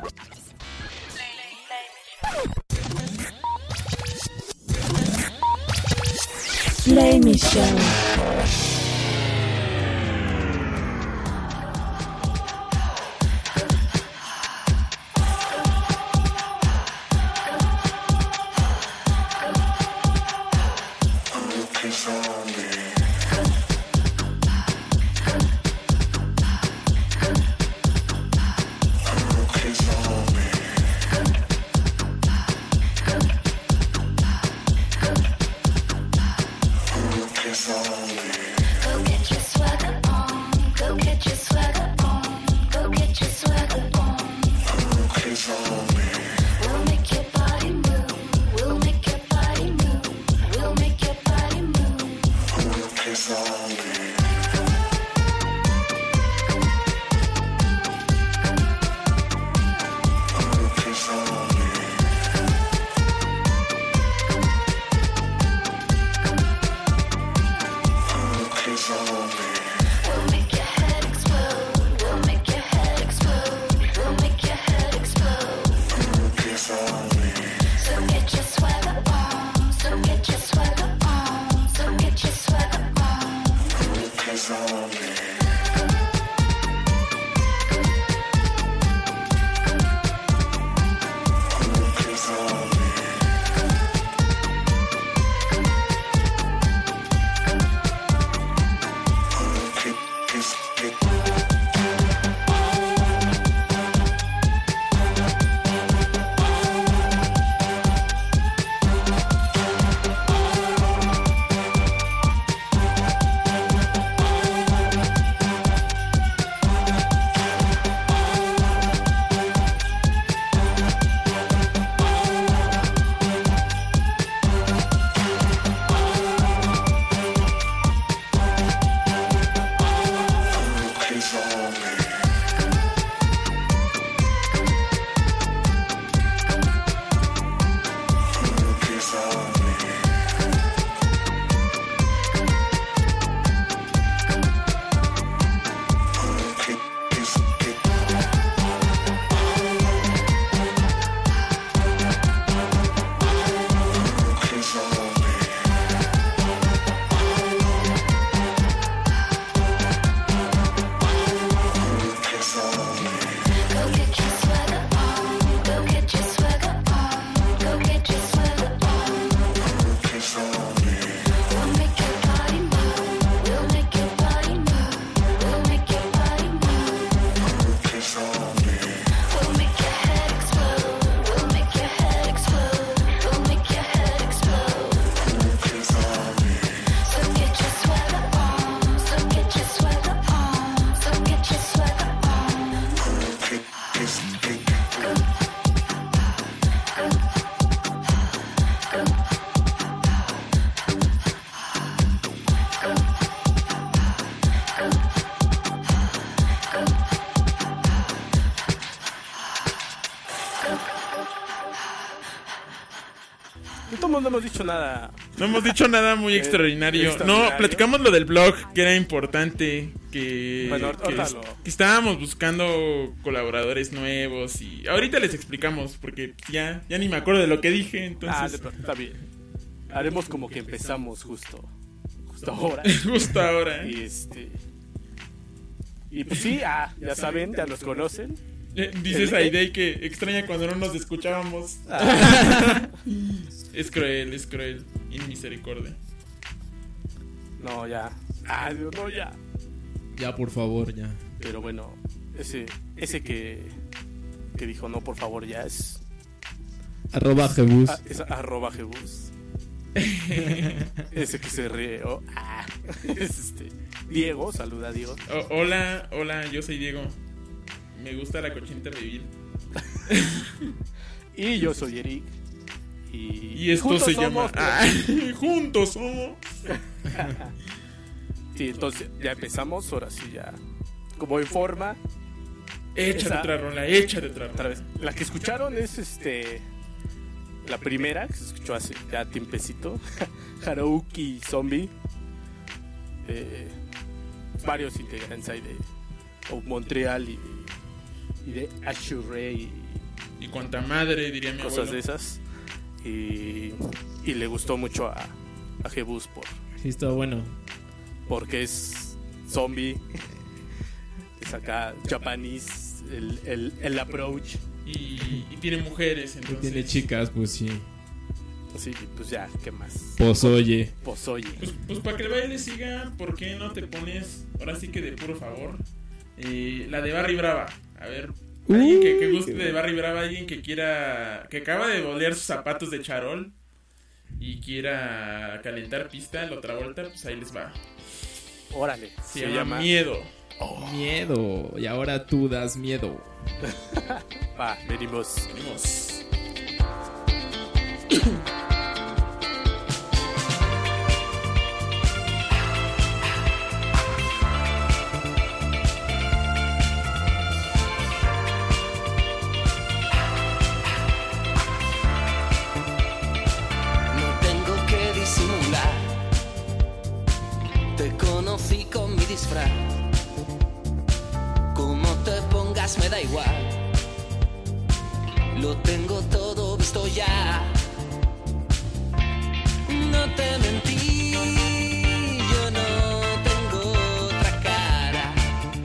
Play Me Show. No hemos dicho nada. No hemos dicho nada muy extraordinario. No, platicamos lo del blog, que era importante. Que estábamos buscando colaboradores nuevos. Y ahorita les explicamos, porque ya ni me acuerdo de lo que dije. Entonces está bien. Haremos como que empezamos justo ahora. Justo ahora. Y pues sí, ya saben, ya nos conocen. Dices Aidey que extraña cuando no nos escuchábamos. Es cruel, inmisericordia. No, ya. No, ya. Ya, por favor, ya. Pero bueno, ese que dijo no, por favor, ya es @Jebus. Es @Jebus. Ese que se ríe. Es Diego, saluda a Diego. Hola, yo soy Diego. Me gusta la cochinita pibil. Y yo soy Eric. Y esto se llama Juntos Somos. Sí, entonces ya empezamos. Ahora sí, ya como en forma. Échate otra rola. Otra vez. La que escucharon es la primera que se escuchó hace ya tiempecito. Haruki Zombie. Varios integrantes ahí de Montreal y de Ashure Y cuanta madre, diría mi cosas abuelo. de esas. Y le gustó mucho a Jebus Sí, estuvo bueno. porque es zombie. Es acá Japanese, el approach. Y tiene mujeres, entonces. Y tiene chicas, pues sí. Sí, pues ya, ¿qué más? Pozoye. Pues para que el baile siga, ¿por qué no te pones, ahora sí que de puro favor, la de Barry Brava? A ver, alguien que guste de Barry Brava, alguien que quiera, que acaba de bolear sus zapatos de charol y quiera calentar pista, la otra vuelta, pues ahí les va. Órale, se llama Miedo. Miedo, y ahora tú das miedo. Va, venimos. No tengo que disimular, te conocí con mi disfraz. Como te pongas me da igual, lo tengo todo visto ya. No te mentí, yo no tengo otra cara.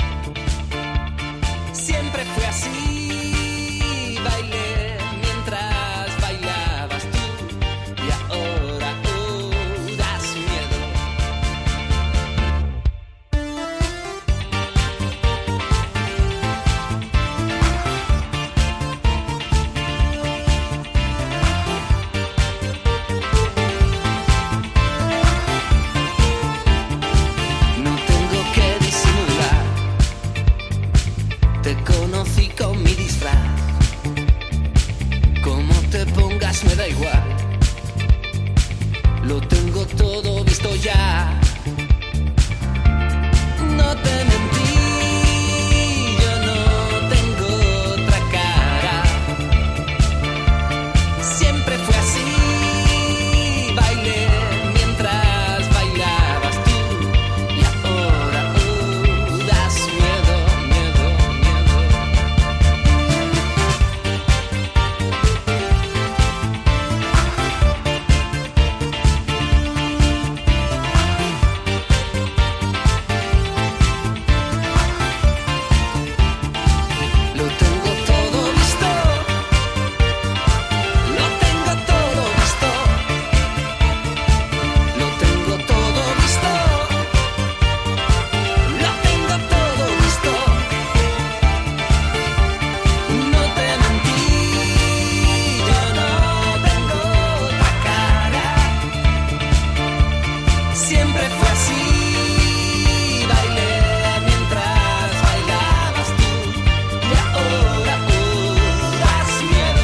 Siempre fue así, bailé mientras bailabas tú. Y ahora das miedo. No tengo que disimular, te conocí con mi disfraz. Como te pongas me da igual, lo tengo todo visto ya. No te mentí, yo no tengo otra cara. Siempre fue así, bailé mientras bailabas tú. Y ahora das miedo, miedo, miedo. Lo tengo todo visto, lo tengo todo visto, lo tengo todo visto, lo tengo todo visto. No te mentí, yo no tengo otra cara. Siempre fue así, bailé mientras bailabas tú. Y ahora das miedo.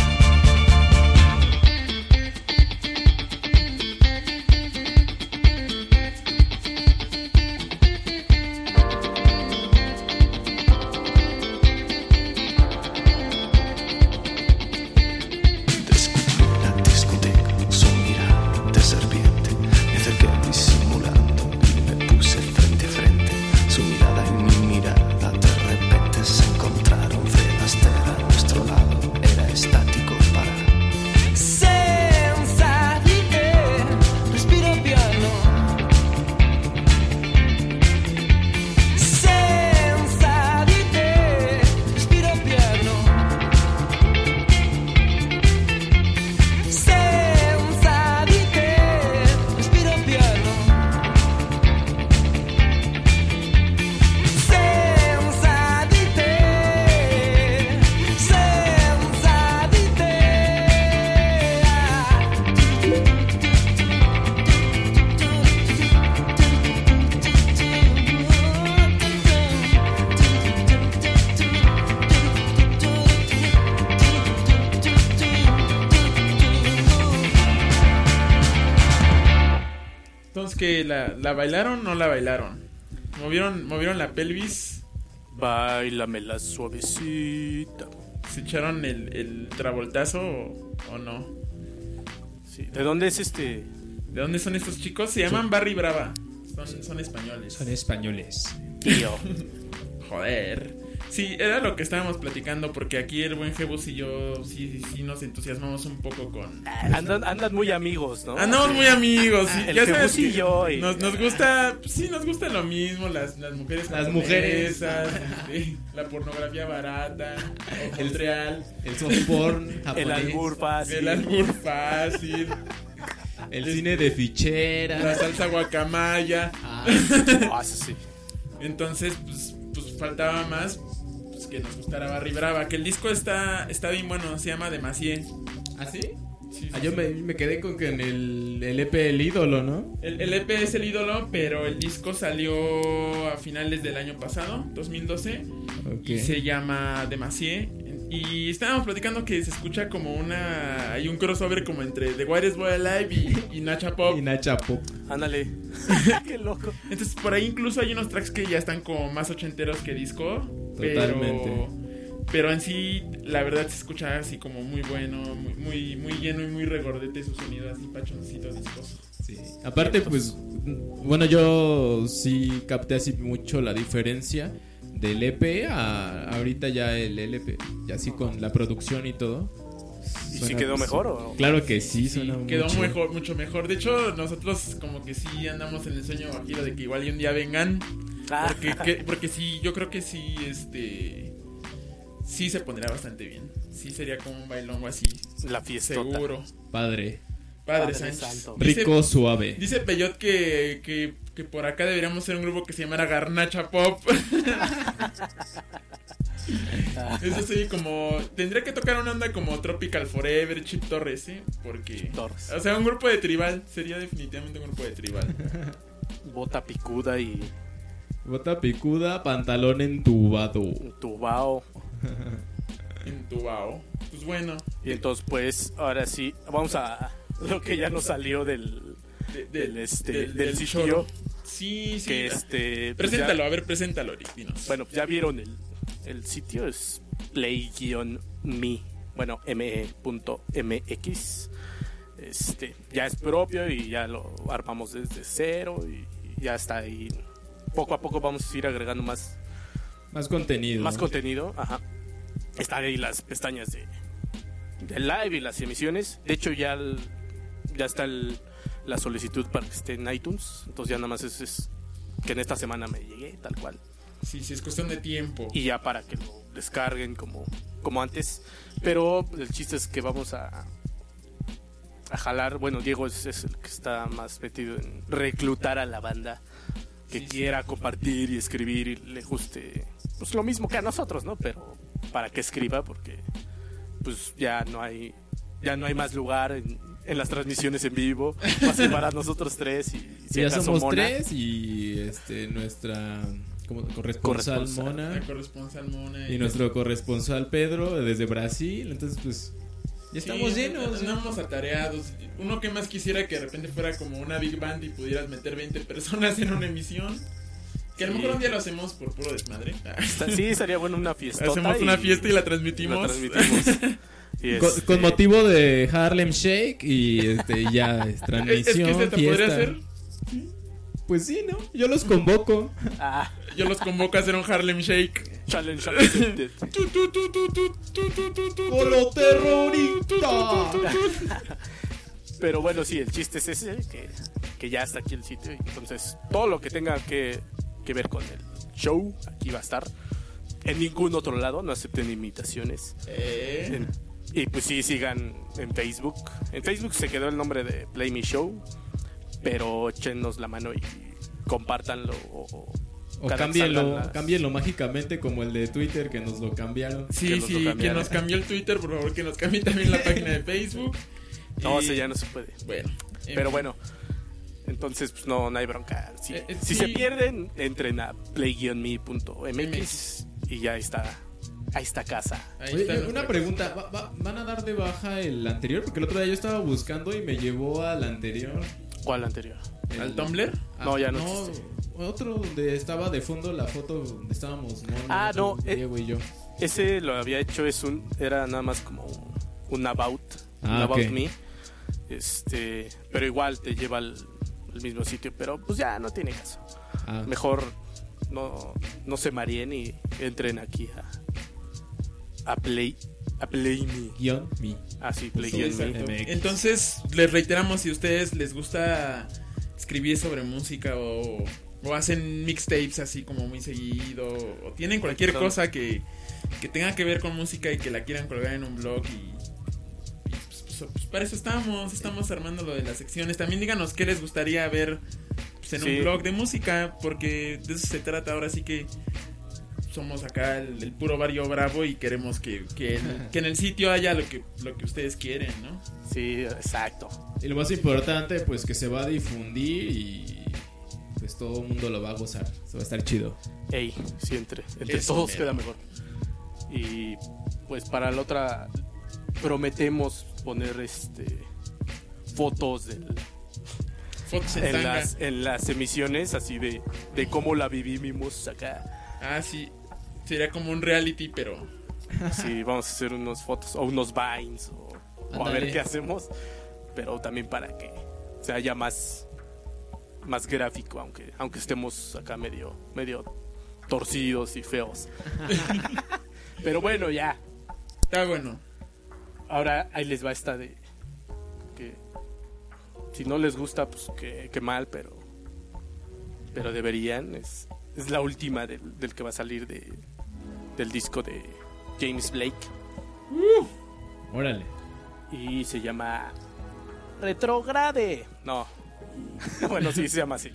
Descubrí la discoteca, su mirada de serpiente. Me acerqué disimulando y me puse frente a frente. Su mirada y mi mirada de repente se encontraron. Fred Astaire a nuestro lado era estático para. Senza di te, respiro piano. Senza di te, respiro piano. Senza di te, respiro piano. Senza di te, senza di te. Entonces, ¿que la bailaron o no la bailaron? ¿Movieron la pelvis? Báilamela suavecita. ¿Se echaron el travoltazo o no? Sí. ¿De dónde es ¿De dónde son estos chicos? Se llaman Barry Brava. Son españoles. Son españoles. tío? Joder. Sí, era lo que estábamos platicando, porque aquí el buen Jebus y yo sí nos entusiasmamos un poco con... Andan muy amigos, ¿no? Andamos muy amigos. Sí, El ya sabes Jebus y que yo. nos gusta, sí, nos gusta lo mismo, las mujeres japonesas, la pornografía barata, el real, El soft porn japonés. El albur fácil. el albur fácil, El cine de la fichera. salsa guacamaya. Ah, Eso sí. Entonces, pues faltaba más, pues, que nos gustara Barry Brava. Que el disco está bien bueno, se llama Demacié. ¿Ah, sí? Sí, Ah, yo me quedé con que en el EP El Ídolo, ¿no? El EP es El Ídolo, pero el disco salió a finales del año pasado, 2012. Ok. Y se llama Demacié. Y estábamos platicando que se escucha como hay un crossover como entre The Whitest Boy Alive y Nacha Pop. Y Nacha Pop. Ándale. Qué loco. Entonces por ahí incluso hay unos tracks que ya están como más ochenteros que disco. Totalmente. Pero en sí, la verdad se escucha así como muy bueno, muy lleno y muy regordete su sonido, así pachoncito, discoso. Sí. Aparte, pues, bueno, yo sí capté así mucho la diferencia del EP a ahorita ya el LP, ya así con la producción y todo. ¿Y Suena, si quedó pues, mejor o...? Claro que sí, Sí, suena quedó mucho. mucho mejor. De hecho, nosotros como que sí andamos en el sueño guajiro de que igual y un día vengan. Ah, Porque sí, yo creo que sí, sí se pondría bastante bien. Sí sería como un bailongo así, la fiesta. seguro. Padre. Padre Padre Sánchez. santo. Rico, suave. Dice Peyot que por acá deberíamos ser un grupo que se llamara Garnacha Pop. Eso sí, como... Tendría que tocar una onda como Tropical Forever, Chip Torres, ¿eh? Porque... Torres. O sea, un grupo de tribal. Sería definitivamente un grupo de tribal. Bota picuda y Bota picuda, pantalón entubado. tubao. En Tubao. Pues bueno. Y entonces, pues, ahora sí, vamos a lo que ya nos salió del Del sitio. Sí. Que pues Preséntalo, ya- a ver, preséntalo, Rick, dinos. bueno, ya vieron el sitio, es play-me, bueno, me.mx. Ya es propio y ya lo armamos desde cero y ya está ahí. Poco a poco vamos a ir agregando más Más contenido, ajá. Están ahí las pestañas de live y las emisiones. De hecho, ya está la solicitud para que esté en iTunes. Entonces ya nada más es que en esta semana me llegue, tal cual. Sí, es cuestión de tiempo. Y ya para que lo descarguen como antes. Pero el chiste es que vamos a jalar. Bueno, Diego es el que está más metido en reclutar a la banda que Sí, quiera compartir y escribir y le guste pues lo mismo que a nosotros, ¿no? Pero para que escriba, porque pues ya no hay más lugar en las transmisiones en vivo. Va a ser para nosotros tres y si Ya acaso somos Mona. tres y nuestra corresponsal Mona La corresponsal Mona. y nuestro corresponsal Pedro desde Brasil. Entonces, pues, ya estamos llenos. Andamos atareados. Uno que más quisiera que de repente fuera como una big band y pudieras meter 20 personas en una emisión. Que a lo Sí. mejor un día lo hacemos por puro desmadre. Sí, sería bueno una fiesta. Hacemos una fiesta y la transmitimos. Y Con motivo de Harlem Shake y ya es Es transmisión, que se te fiesta. podría hacer. Pues sí, ¿no? Yo los convoco. Yo los convoco a hacer un Harlem Shake. Challenge accepted. ¡Colo terrorista! Pero bueno, sí, el chiste es ese, que ya está aquí el sitio. Entonces, todo lo que tenga que ver con el show, aquí va a estar. En ningún otro lado, no acepten imitaciones. Y pues sí, sigan en Facebook. En Facebook se quedó el nombre de Play Me Show, pero échenos la mano y compártanlo o cada que salgan las- cámbienlo mágicamente como el de Twitter que nos lo cambiaron. Que Sí, nos lo sí, que cambiaran. nos cambió el Twitter, por favor, que nos cambie también la página de Facebook. No, Y- ese ya no se puede. Bueno. Pero bueno, entonces pues no hay bronca. Si sí. se pierden, entren a play-me.mx y ya está. Ahí está casa. Ahí Oye, está una nuestra pregunta, ¿van a dar de baja el anterior? Porque el otro día yo estaba buscando y me llevó al anterior. ¿Cuál anterior? ¿Al Tumblr? No, ya no existe. Otro donde estaba de fondo la foto donde estábamos Ah, no, Diego y yo. Ese lo había hecho, era nada más como un about ok. me. Pero igual te lleva al mismo sitio, pero pues ya no tiene caso. Ah, Mejor no se mareen y entren aquí a Play Me. Guión Me. Ah, sí, Play Sí, Me. exacto. Entonces, les reiteramos, si a ustedes les gusta escribir sobre música o hacen mixtapes así como muy seguido, o tienen cualquier cosa que tenga que ver con música y que la quieran colgar en un blog y pues para eso estamos armando lo de las secciones. También díganos qué les gustaría ver pues, en un blog de música, porque de eso se trata. Ahora sí que somos acá el puro barrio bravo y queremos que en el sitio haya lo que ustedes quieren, ¿no? Sí, exacto. Y lo más importante, pues que se va a difundir y pues todo el mundo lo va a gozar. Se va a estar chido. Ey, sí, entre Eso todos mero. queda mejor. Y pues para la otra prometemos poner fotos Fotos en tanga. en las emisiones, así de cómo la vivimos acá. Ah, sí. Sería como un reality, pero Sí, vamos a hacer unas fotos o unos vines o a ver Ándale. qué hacemos, pero también para que se haya más gráfico, aunque estemos acá medio torcidos y feos. Pero bueno, ya. está bueno. Ahora ahí les va esta de que si no les gusta, pues que mal, pero deberían. Es la última del que va a salir del disco de James Blake Órale. y se llama Retrograde. No. Bueno, sí se llama así.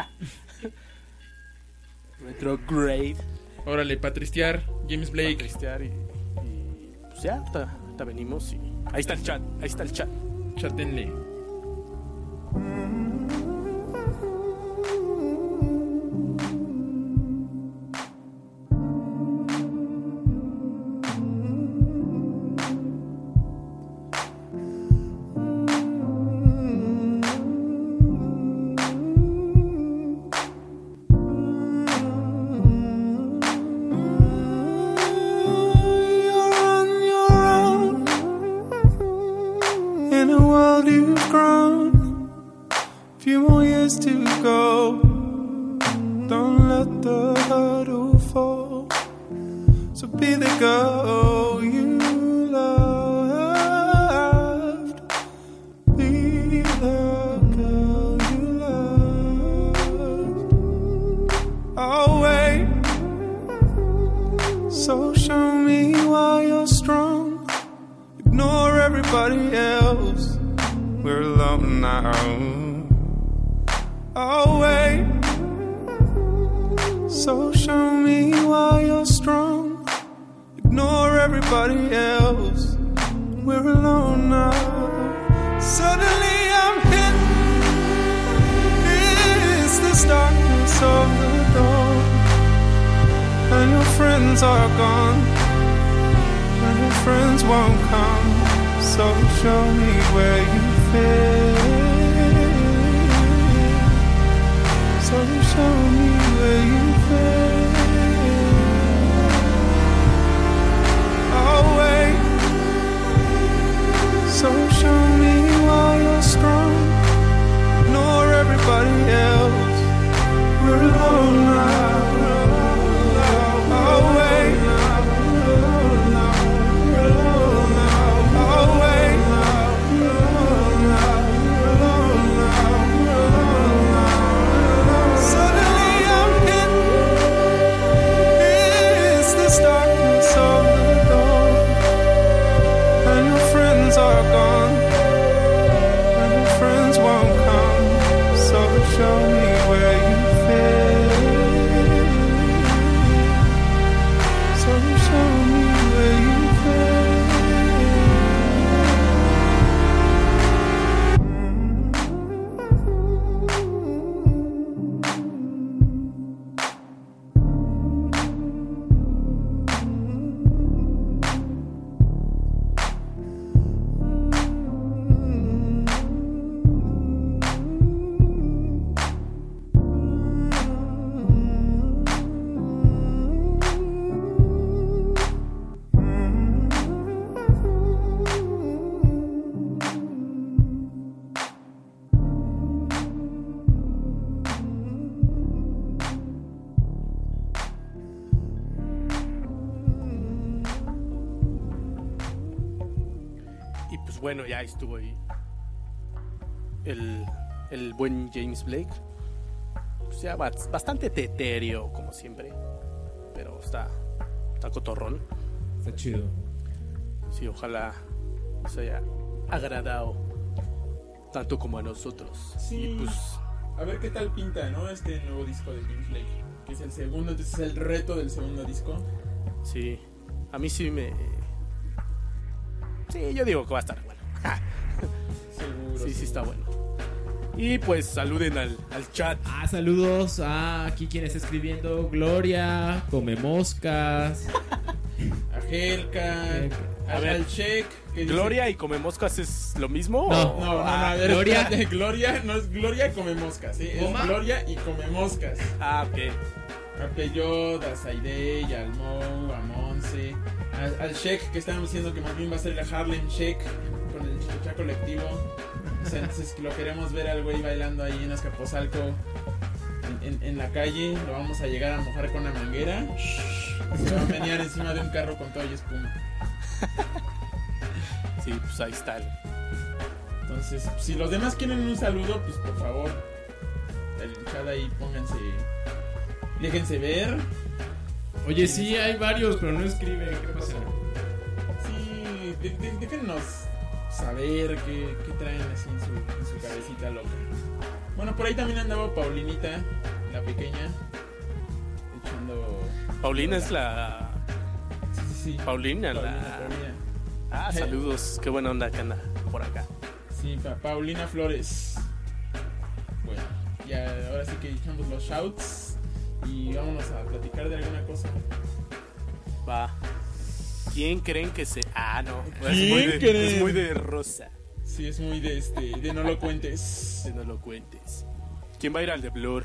Retrograde. Órale, para tristear, James Para Blake. tristear y pues ya, ahorita venimos y ahí está el chat. Chátenle. You're on your own in a world you've grown. Few more years to go. Don't let the hurdle fall. So be the girl you loved. Be the girl you loved. I'll wait. So show me why you're strong. Ignore everybody else. We're alone now. I'll wait. So show me why you're strong. Ignore everybody else. We're alone now. Suddenly I'm hit. It's this darkness of the dawn. And your friends are gone. And your friends won't come. So show me where you fit. So show me where you fit. I'll wait. So show me why you're strong. Ignore everybody else. We're alone now. I'll wait. I'll wait. Suddenly I'm hit. pues bueno, ya estuvo ahí el buen James Blake. Pues ya bastante tetéreo, como siempre. Pero está cotorrón. Está chido. Sí, ojalá nos haya agradado tanto como a nosotros. Sí, y pues a ver qué tal pinta, ¿no? Este nuevo disco de James Blake, que es el segundo, entonces es el reto del segundo disco. sí, a mí sí sí, yo digo que va a estar bueno. Seguro. Sí, está bueno. Y pues saluden al chat. Saludos a aquí quien está escribiendo. Gloria, Come Moscas. A Helka, A ver, al Check. ¿Gloria y Come Moscas es lo mismo? No, a ver, Gloria. espérate, Gloria no es Gloria Come Moscas, ¿sí? ¿Cómo? Es Gloria y Come Moscas. Ok. A Peyot, a Saidey, al Mou, a Monse, al Sheik, que estábamos diciendo que más bien va a ser el Harlem Shake con el Chicha colectivo. O sea, entonces lo queremos ver al güey bailando ahí en Azcapotzalco en la calle. Lo vamos a llegar a mojar con una manguera. Se va a menear encima de un carro con todo y espuma. Sí, pues ahí está. Entonces, si los demás quieren un saludo, pues por favor, el chat ahí pónganse, déjense ver. Oye, sí, hay varios, pero no escriben. ¿Qué pasa? Sí, déjennos saber qué traen así en su cabecita loca. Bueno, por ahí también andaba Paulinita, la pequeña, echando... Paulina es la... Sí. Paulina. Paulina. Saludos. Qué buena onda que anda por acá. Sí, Paulina Flores. Bueno, ya ahora sí que echamos los shouts y vámonos a platicar de alguna cosa. Va. ¿Quién creen que se...? No. ¿Quién creen? Es muy de rosa. Sí, es muy de no lo cuentes. De no lo cuentes. ¿Quién va a ir al de Blur?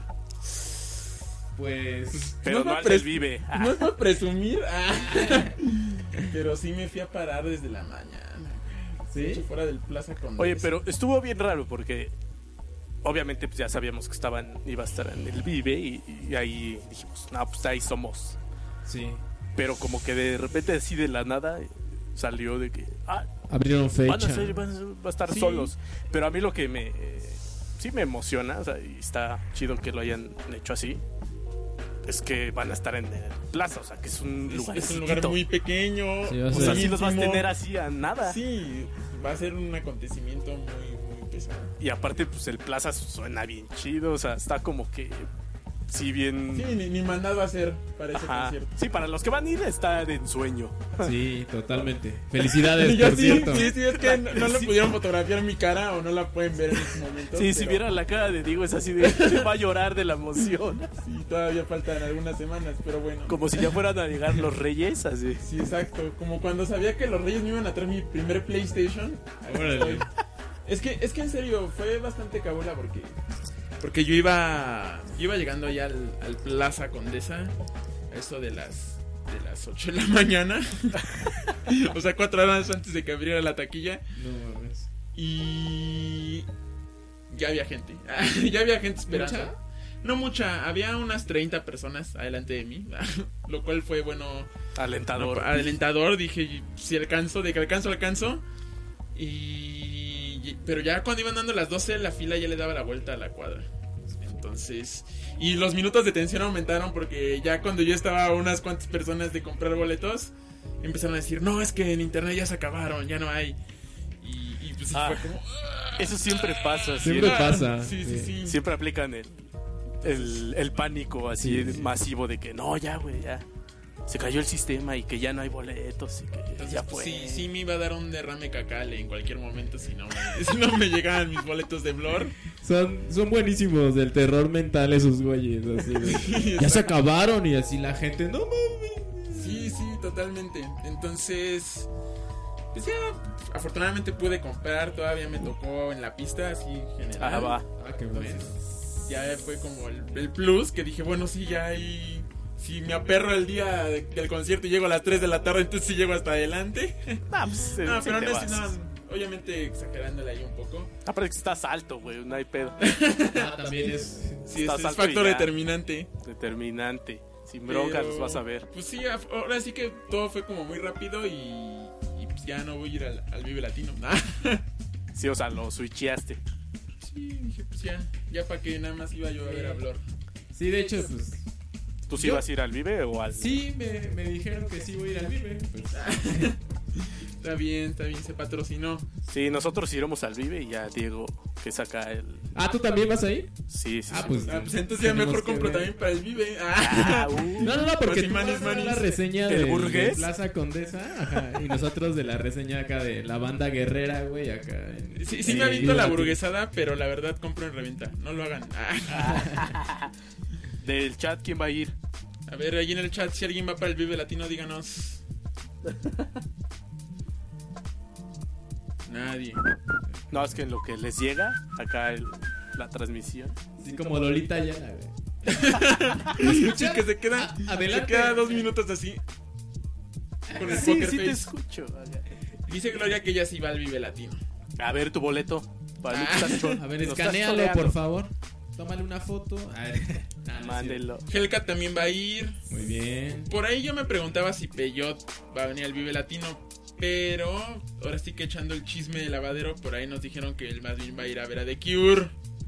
Pues... Pero no al del Vive. No es para presumir. Pero sí me fui a parar desde la mañana. ¿Sí? Fuera del Plaza Condesa. Oye, pero estuvo bien raro porque... Obviamente pues ya sabíamos que iba a estar en el Vive y ahí dijimos, no, pues ahí somos. Sí. Pero como que de repente así de la nada salió de que abrieron fecha. van a estar Sí. solos. Pero a mí lo que sí me emociona, o sea, y está chido que lo hayan hecho así, es que van a estar en el Plaza, o sea, que es un lugar es un lugar muy pequeño. Sí, va a O ser sea, sí los vas a íntimo. tener así a nada. Sí, va a ser un acontecimiento muy pesado. Y aparte, pues el Plaza suena bien chido, o sea, está como que sí bien... Sí, ni mandado a hacer para ese Ajá. concierto. Sí, para los que van a ir está de ensueño. Sí, totalmente. Felicidades, Y yo por cierto. sí, es que no le Sí. pudieron fotografiar mi cara o no la pueden ver en este momento. Sí, si pero vieran la cara de Diego es así de... se va a llorar de la emoción. Sí, todavía faltan algunas semanas, pero bueno. Como si ya fueran a llegar los reyes, así. Sí, exacto. Como cuando sabía que los Reyes me iban a traer mi primer PlayStation. Ahí Órale. estoy. Es que en serio, fue bastante cabula porque yo iba llegando allá al Plaza Condesa a eso de las 8 de la mañana. O sea, 4 horas antes de que abriera la taquilla. No mames. Y ya había gente. Ya había gente esperando. ¿Mucha? No mucha, había unas 30 personas adelante de mí. Lo cual fue bueno. Alentador. Alentador, dije, si alcanzo, de que alcanzo. Pero ya cuando iban dando las 12, la fila ya le daba la vuelta a la cuadra. Entonces, y los minutos de tensión aumentaron porque ya cuando yo estaba a unas cuantas personas de comprar boletos, empezaron a decir, no, es que en internet ya se acabaron, ya no hay. Y pues fue como... Eso siempre pasa. Siempre pasa. Sí. Siempre aplican el pánico así masivo de que no, ya, güey, ya. Se cayó el sistema y que ya no hay boletos y que Entonces, ya fue. Sí me iba a dar un derrame cacal en cualquier momento si no me llegaban mis boletos de Blur. Son buenísimos del terror mental esos güeyes. Así de, Sí, ya se acabaron y así la gente, no mames. Sí, totalmente. Entonces, pues ya, afortunadamente pude comprar, todavía me tocó en la pista, así general. Va. Ah, qué bueno. Ya fue como el plus, que dije, bueno, sí, ya ahí... Si me aperro el día del concierto y llego a las 3 de la tarde, entonces sí llego hasta adelante. Pues, No, sí pero te no, vas. obviamente exagerándole ahí un poco. Aparte que estás alto, güey, no hay pedo. También es... Sí, Estás es alto y factor ya. determinante. Determinante. Sin broncas los vas a ver. Pues sí, ahora sí que todo fue como muy rápido y pues pues ya no voy a ir al Vive Latino. Sí, o sea, lo switcheaste. Sí, dije, pues ya para que nada más iba yo a ver a Blur. Sí, de hecho, pues... ¿Tú sí vas a ir al Vive o al...? Sí, me dijeron que sí voy a ir al Vive. Pues. Está bien, se patrocinó. Sí, nosotros iremos al Vive y ya Diego que saca el... Ah, ¿tú también vas a ir? Sí. Pues entonces ya mejor compro también para el Vive. No, porque tú vas a la reseña de Plaza Condesa, ajá, y nosotros de la reseña acá de la banda guerrera, güey, acá. Sí me aviento la burguesada, pero la verdad compro en reventa. No lo hagan. Del chat, ¿quién va a ir? A ver, ahí en el chat, si alguien va para el Vive Latino, díganos. Nadie. No, es que en lo que les llega acá la transmisión. Sí, como Lolita Ayala, güey. ¿Escucha? Que se queda 2 minutos así. Con el poker face. Te escucho. Dice Gloria que ella sí va al Vive Latino. A ver tu boleto. A ver, escanéalo, por favor. Tómale una foto. Mándelo. Hellcat también va a ir. Muy bien. Por ahí yo me preguntaba si Peyot va a venir al Vive Latino. Pero ahora sí que echando el chisme de lavadero, por ahí nos dijeron que él más bien va a ir a ver a The Cure.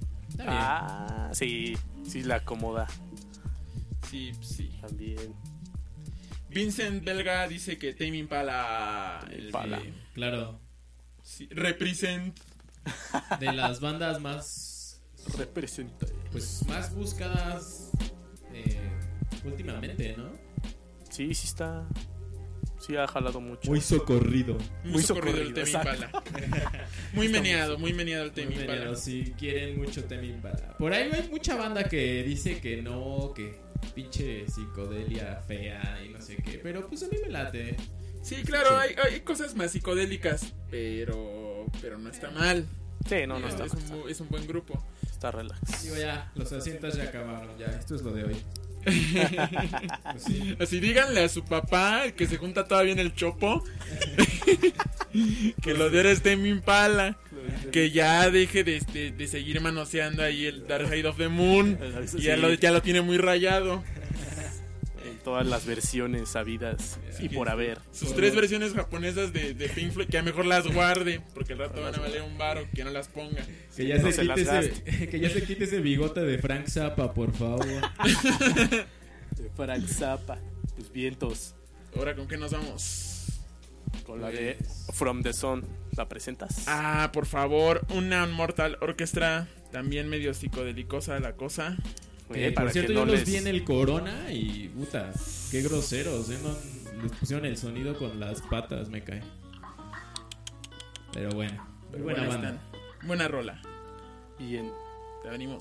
Sí la acomoda. Sí. También. Vincent Belga dice que Tame Impala. Claro. Sí, represent. De las bandas más... Pues más buscadas últimamente, ¿no? Sí está. Sí ha jalado mucho. Muy socorrido. Muy socorrido el Tame Impala. Muy meneado el Tame Impala. Si quieren mucho Tame Impala. Por ahí hay mucha banda que dice que no, que pinche psicodelia fea y no sé qué. Pero pues a mí me late. Sí, claro, sí. Hay cosas más psicodélicas, pero no está mal. Sí, no está mal. Es un buen grupo. Está relax. Digo, ya, los asientos ya acabaron. Ya, esto es lo de hoy. Pues sí. Así díganle a su papá, que se junta todavía en el chopo, que lo de eres Tame Impala, que ya deje de seguir manoseando ahí el Dark Side of the Moon. Y ya lo tiene muy rayado. Todas las versiones sabidas y por haber. Sus 3 versiones japonesas de Pink Floyd, que a mejor las guarde, porque al rato van a valer un varo, que no las ponga. Que ya se quite ese bigote de Frank Zappa, por favor. De Frank Zappa, tus vientos. Ahora, ¿con qué nos vamos? Con la de From the Sun. ¿La presentas? Por favor, una Mortal Orchestra, también medio psicodelicosa la cosa. Por cierto, yo los vi en el Corona y puta, qué groseros, les pusieron el sonido con las patas, me cae. Pero bueno, buena banda. Buena rola. Bien. Te venimos.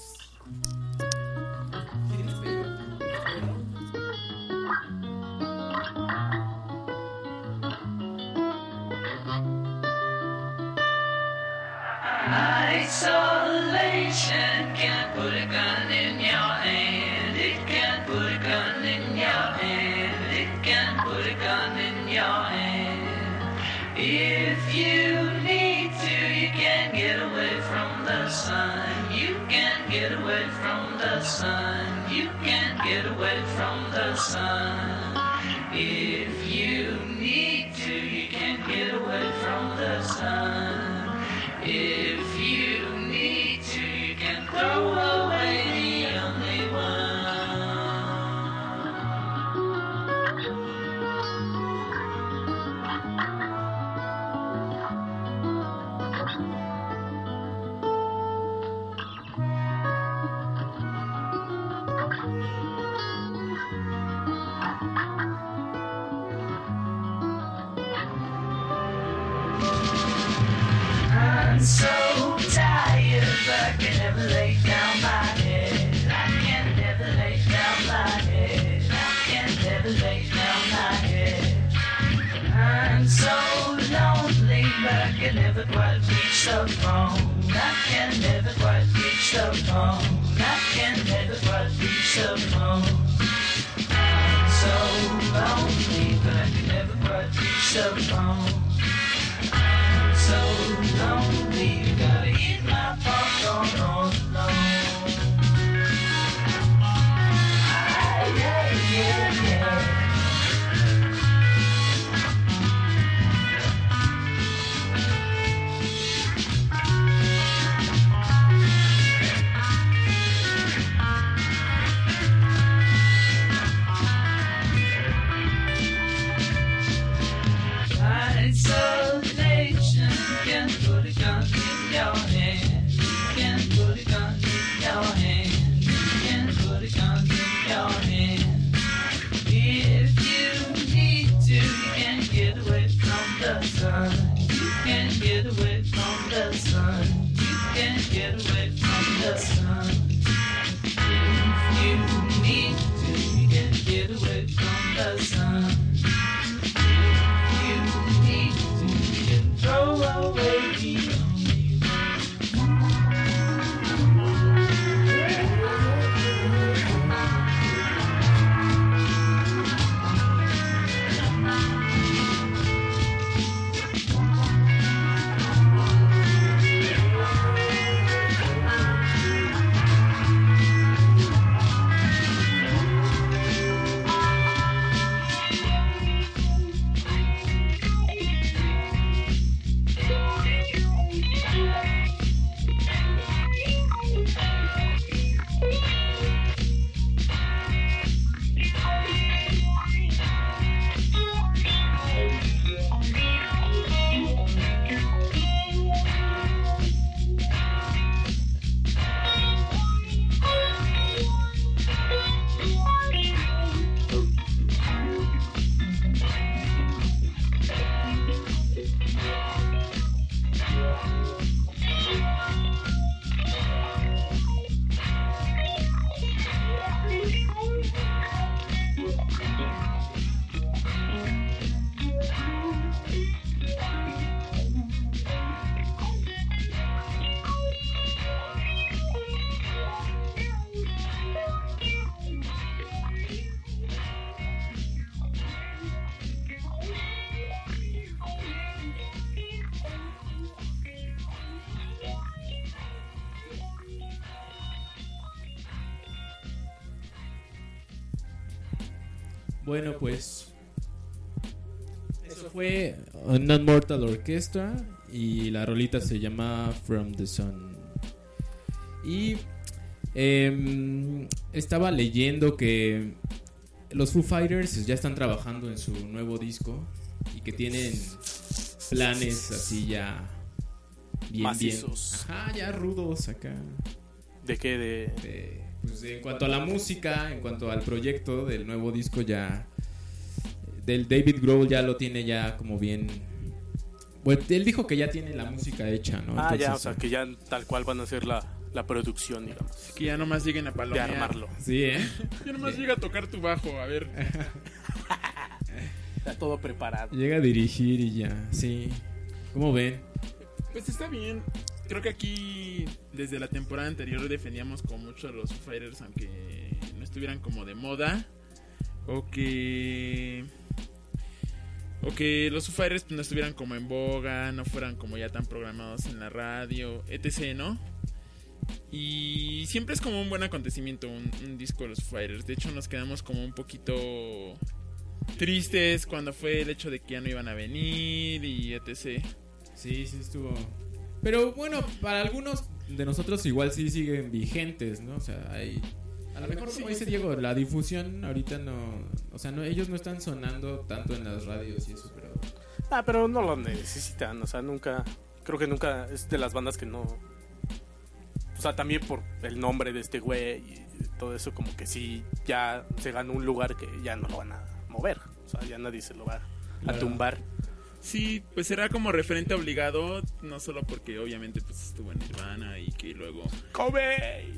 Isolation can't put a gun in your hand. It can't put a gun in your hand. It can't put a gun in your hand. If you need to, you can get away from the sun. You can get away from the sun. You can get away from the sun. If you need to, you can get away from the sun. If you need to, you can throw away the only one. I'm so tired, but I can never lay down my head. I can never lay down my head. I can never lay down my head. I'm so lonely, but I can never quite reach the phone. I can never quite reach the phone. I can never quite reach the phone. I'm so lonely, but I can never quite reach the phone. So lonely, you gotta eat my popcorn all alone. Yeah. isolation. You can put a gun in your hand. You can put a gun in your hand. You can put a gun in your hand. If you need to, you can get away from the sun. You can get away from the sun. You can get away from the sun. If you need to, you can get away from the sun. If you need to, you can throw away the only Bueno, pues eso fue Non Mortal Orchestra y la rolita se llama From the Sun. Y estaba leyendo que los Foo Fighters ya están trabajando en su nuevo disco y que tienen planes así ya bien macizos. Ajá, ya rudos acá. ¿De qué? Pues en cuanto a la música, en cuanto al proyecto del nuevo disco, ya del David Grohl ya lo tiene ya como bien. Bueno, él dijo que ya tiene la música hecha, ¿no? Ah, entonces, ya, o sea, que ya tal cual van a hacer la producción, digamos. Que ya nomás lleguen a De palomear. armarlo. Sí, Ya nomás llega a tocar tu bajo, a ver. Está todo preparado. Llega a dirigir y ya, sí. ¿Cómo ven? Pues está bien. Creo que aquí, desde la temporada anterior, defendíamos con mucho a los Foo Fighters, aunque no estuvieran como de moda. O que los Foo Fighters no estuvieran como en boga, no fueran como ya tan programados en la radio, etc., ¿no? Y siempre es como un buen acontecimiento un disco de los Foo Fighters. De hecho, nos quedamos como un poquito tristes cuando fue el hecho de que ya no iban a venir y etc. Sí, estuvo. Pero bueno, para algunos de nosotros igual sí siguen vigentes, ¿no? O sea, hay... A lo mejor, como dice Diego, la difusión ahorita no... O sea, no, ellos no están sonando tanto en las radios y eso, pero... Pero no lo necesitan, o sea, nunca... Creo que nunca es de las bandas que no... O sea, también por el nombre de este güey y todo eso, como que sí, ya se ganó un lugar que ya no lo van a mover. O sea, ya nadie se lo va a tumbar. Sí, pues era como referente obligado, no solo porque obviamente pues estuvo en Nirvana y que luego... ¡Kobe!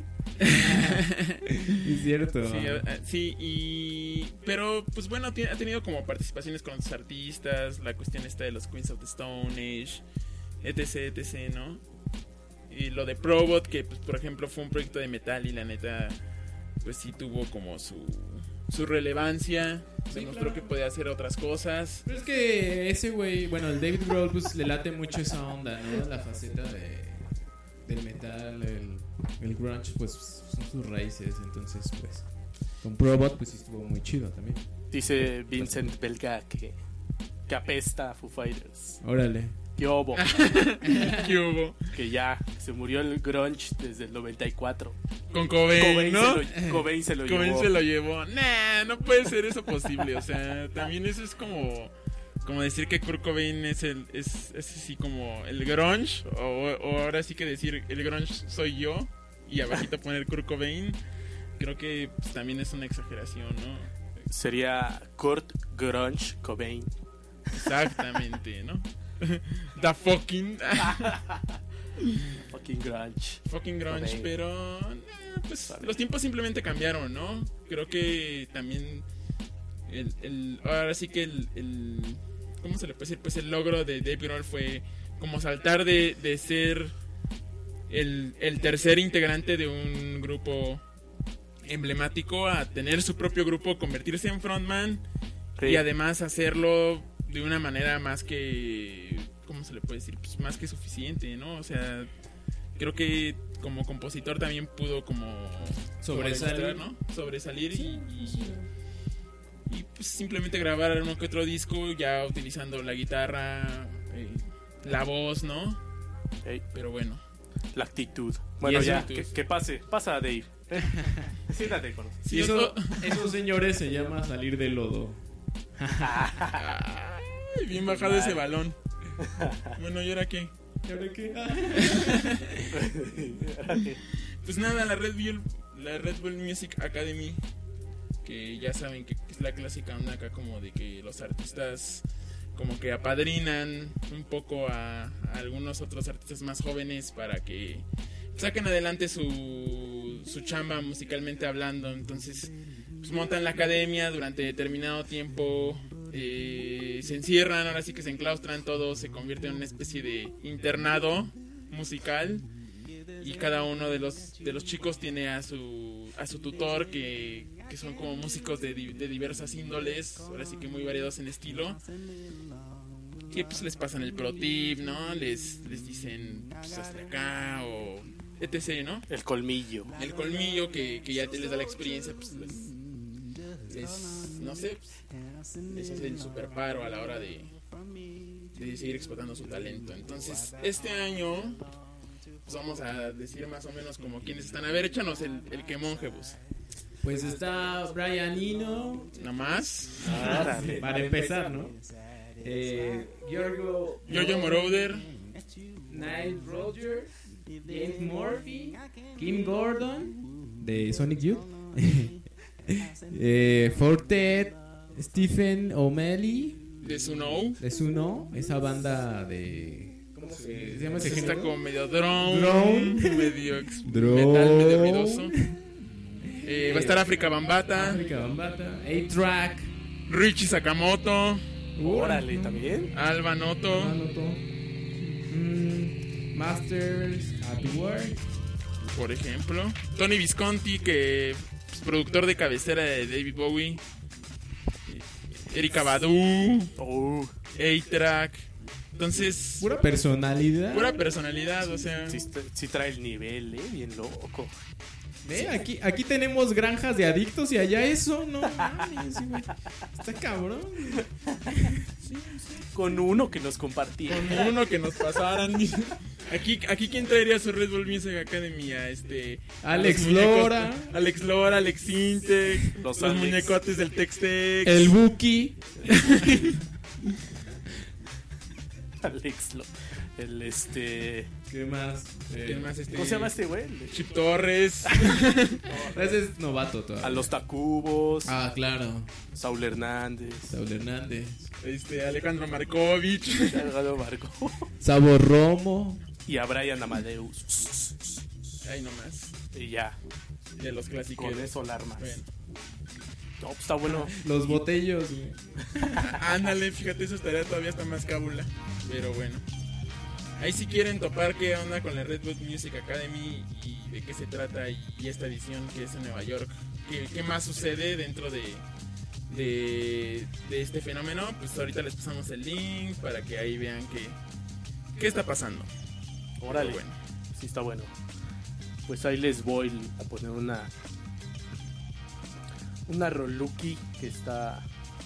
Es cierto. Sí, pero pues bueno, ha tenido como participaciones con otros artistas, la cuestión esta de los Queens of the Stone Age, etc., ¿no? Y lo de Probot, que pues por ejemplo fue un proyecto de metal y la neta pues sí tuvo como su relevancia, demostró que podía hacer otras cosas. Pero es que ese güey, bueno, el David Grohl pues le late mucho esa onda, ¿no? La faceta del metal, el grunge pues son sus raíces, entonces pues con Probot pues sí estuvo muy chido también. Dice Vincent Belga que apesta a Foo Fighters. Órale. ¿Qué hubo? ¿Qué hubo? Que ya se murió el grunge desde el 94. Con Cobain, ¿no? Cobain se lo Cobain llevó. se lo llevó. Nah, no puede ser eso posible. O sea, también eso es como como decir que Kurt Cobain es así como el grunge, o ahora sí que decir el grunge soy yo y abajito poner Kurt Cobain, creo que pues, también es una exageración, ¿no? Sería Kurt Grunge Cobain. Exactamente, ¿no? The fucking grunge. Fucking grunge, Cobain. pero pues los tiempos simplemente cambiaron, ¿no? Creo que también ahora sí que el ¿cómo se le puede decir? Pues el logro de Dave Grohl fue como saltar de ser el tercer integrante de un grupo emblemático a tener su propio grupo, convertirse en frontman, Sí. y además hacerlo de una manera más que, ¿cómo se le puede decir? Pues más que suficiente, ¿no? O sea, creo que como compositor también pudo como Sobresalir. ¿no? Sobresalir y pues simplemente grabar uno que otro disco ya utilizando la guitarra, la voz, ¿no? Ey, Pero bueno. la actitud. Bueno, esa ya, actitud. que pase. Pasa, Dave. Siéntate con nosotros. Sí, Eso, señores, se llama salir del lodo. Ay, bien bajado ese balón. Bueno, ¿y ahora qué? ¿Y ahora qué? Pues nada, la Red Bull Music Academy, que ya saben que es la clásica onda acá como de que los artistas como que apadrinan un poco a algunos otros artistas más jóvenes para que saquen adelante su chamba musicalmente hablando. Entonces pues montan la academia durante determinado tiempo, se encierran, ahora sí que se enclaustran, todo se convierte en una especie de internado musical, y cada uno de los chicos tiene a su tutor que son como músicos de diversas índoles, ahora sí que muy variados en estilo, que pues les pasan el pro tip, ¿no? Les dicen pues hasta acá o etc, ¿no? El colmillo. El colmillo que ya te les da la experiencia, pues no sé, pues, les hace el super paro a la hora de seguir explotando su talento. Entonces este año pues vamos a decir más o menos como quienes están. A ver, échanos el quemón, Jebus. Pues está Brian Eno. Nada más. Para empezar, ¿no? Jojo Moroder. Nile Rodgers, James Murphy, Kim Gordon de Sonic Youth, Fortet, Stephen O'Malley De Suno. de Suno, esa banda de ¿cómo se llama ese Está género? como medio drone. Drone. Medio Drone. metal, medio ruidoso. Va a estar África Bambata. África Bambata, A-Track, Richie Sakamoto. Órale, ¿también? Alba Noto. Masters at Work, Por ejemplo. Tony Visconti, que es productor de cabecera de David Bowie. Erika Badu. Oh, A-Track. Entonces, pura personalidad. pura personalidad, o sea. sí trae el nivel, bien loco. Ve, aquí tenemos granjas de adictos y allá eso, no mames, güey. Está cabrón. Con uno que nos compartía. Con uno que nos pasaran. Aquí quién traería su Red Bull Music Academy, Alex los muñecos- Lora. Alex Lora, Alex Intec, Los los Alex. muñecotes del Tex-Tex. El Buki. Alex, ¿Qué más? ¿Quién más? ¿cómo se llama este güey? Chip Torres. Ese es novato todavía. A los Tacubos, Ah, claro. Saúl Hernández, Saúl Hernández. Alejandro Markovich. Salgado Marco Sabor Romo. y a Brian Amadeus. Ay, nomás. Y ya, De los clásicos. con eso alarmas. Bueno. No, pues está bueno. Los botellos, güey. Ándale, fíjate, eso estaría todavía está más cábula. Pero bueno. Ahí si quieren topar qué onda con la Red Bull Music Academy y de qué se trata y esta edición que es en Nueva York. ¿Qué más sucede dentro de este fenómeno? Pues ahorita les pasamos el link para que ahí vean qué está pasando. Órale, Pero bueno. sí está bueno. Pues ahí les voy a poner una roluki que está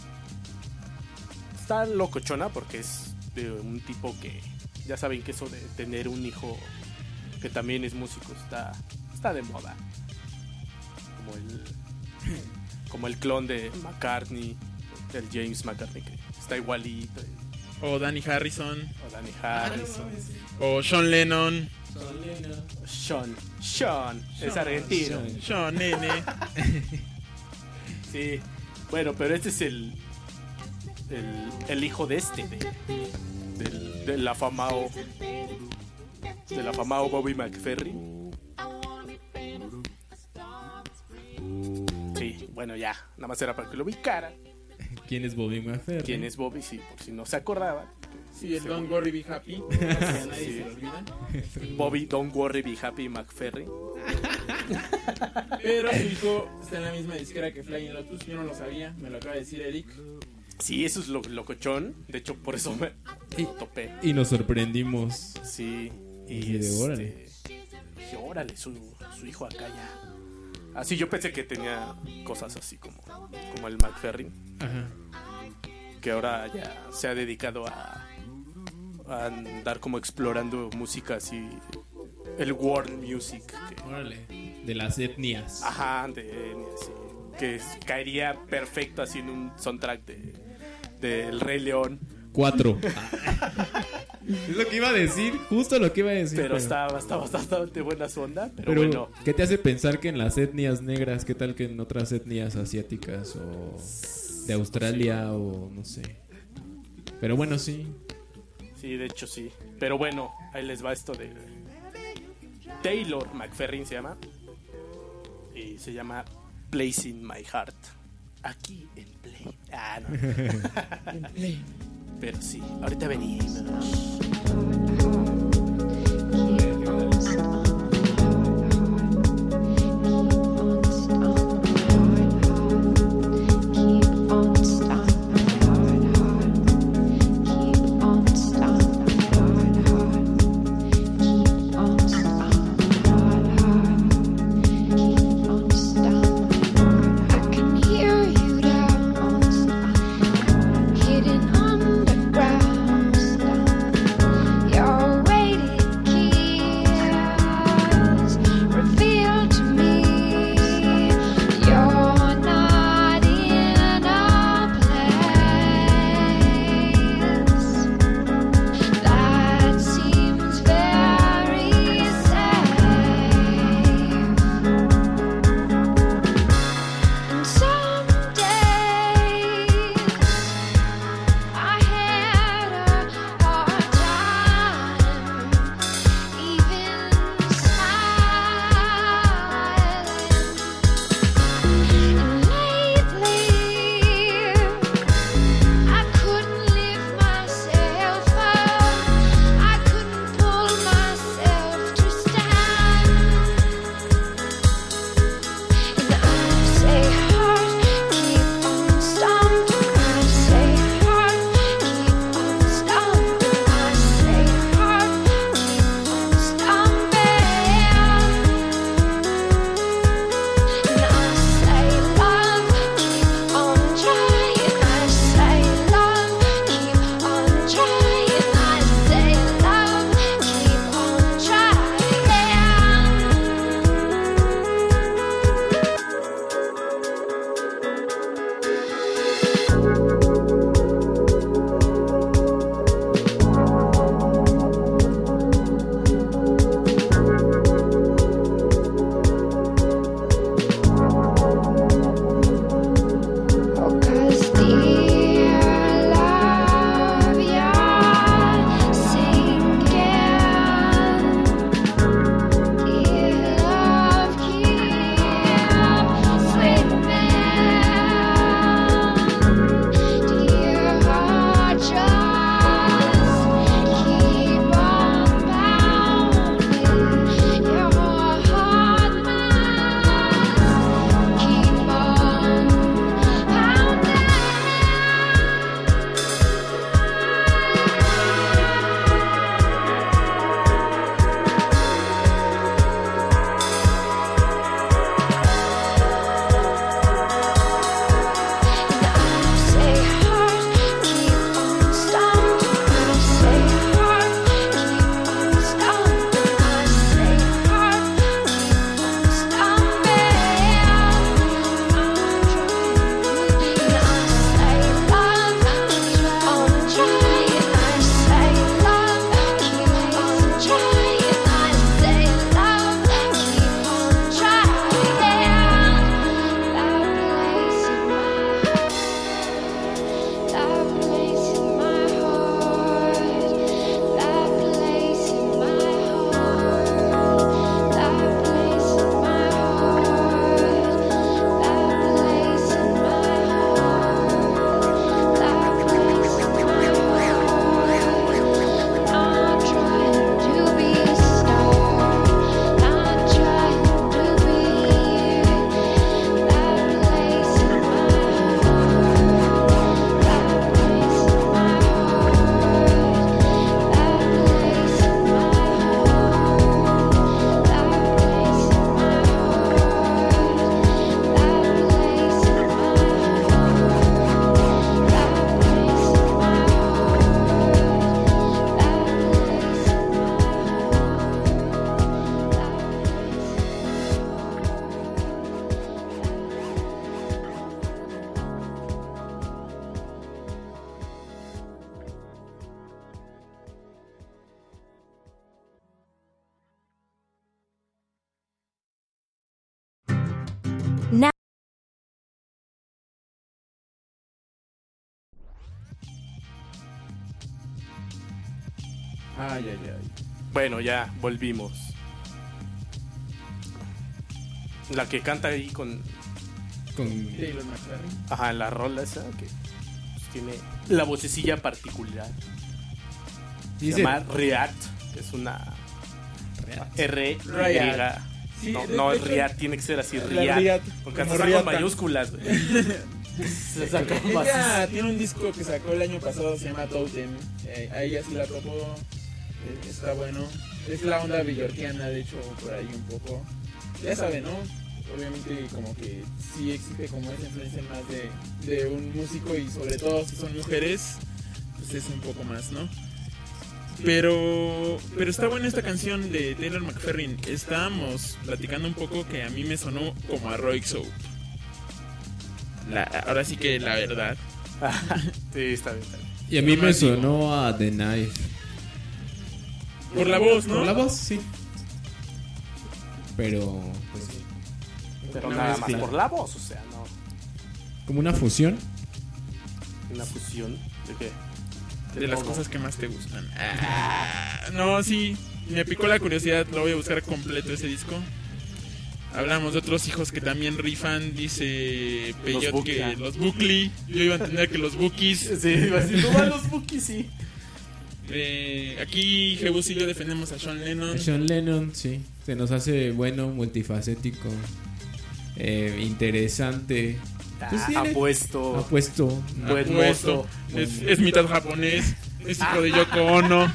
locochona porque es de un tipo que ya saben que eso de tener un hijo que también es músico está de moda, como el clon de McCartney, el James McCartney, que está igualito. O Danny Harrison. O Sean Lennon. Sean, es argentino. Sean, nene. Sí, bueno, pero este es el hijo de del afamado Bobby McFerrin. Sí, bueno, ya, nada más era para que lo ubicara. ¿Quién es Bobby McFerrin? ¿Quién es Bobby? Sí, por si no se acordaban. Sí, el Don't Worry Be Happy. A nadie se lo olvida. Bobby Don't Worry Be Happy McFerrin. Pero su hijo está en la misma disquera que Flying Lotus. Yo no lo sabía, me lo acaba de decir Eric. Sí, eso es lo locochón. De hecho, por eso me topé. Y nos sorprendimos. Sí. Y órale. Dije, órale, su hijo acá ya. Así yo pensé que tenía cosas así como el McFerrin. Ajá. Que ahora ya se ha dedicado a andar como explorando música así. El world music. Órale. De las etnias. Ajá, de etnias, sí. Que caería perfecto así en un soundtrack de El Rey León. 4. Es lo que iba a decir, justo lo que iba a decir. Pero está bastante buena su onda. Pero bueno. ¿Qué te hace pensar que en las etnias negras, qué tal que en otras etnias asiáticas o de Australia o no sé? Pero bueno, sí. Sí, de hecho sí. Pero bueno, ahí les va esto de Taylor McFerrin se llama. Y se llama Place in My Heart. Aquí en Play. Ah, no. En Play. Pero sí, ahorita venimos. Hidden underground, Ay. Bueno, ya volvimos. La que canta ahí con Taylor McFerrin. ajá, la rola esa que pues, tiene la vocecilla particular. Se Dice- llama Riat, que es una R Riat. Sí, no de es hecho, Riat, tiene que ser así la Riat, Riat, porque como hasta saca Riata. mayúsculas, güey. Se saca Ella tiene un disco que sacó el año pasado, se llama Totem. A ella sí la topo. Está bueno. Es la onda billorquiana, de hecho, por ahí un poco. Ya saben, ¿no? Obviamente como que sí existe como esa influencia más de un músico y sobre todo si son mujeres, pues es un poco más, ¿no? Pero está buena esta canción de Taylor McFerrin. Estábamos platicando un poco que a mí me sonó como a Roy Soap. Ahora sí que la verdad. Sí, está bien. Y a mí No me más digo. sonó a The Knife. Por la voz, ¿no? Por la voz, sí. Pero, pues sí. Pero Una nada mezcla. más por la voz, o sea, no Como una fusión. una fusión de qué. De las cosas que más te gustan. No, sí. Me picó la curiosidad. Lo voy a buscar completo ese disco. Hablamos de otros hijos que también rifan. Dice Peyot Buki, que ah. los Buckley. Yo iba a entender que los Bookies. Sí, iba a decir, no van los Bookies, sí. Aquí Jebus y yo defendemos a Sean Lennon. Sean Lennon, sí. Se nos hace bueno, multifacético, interesante. Pues tiene- Apuesto. Apuesto. Buen Apuesto. mozo. Es mitad japonés. Es hijo de Yoko Ono.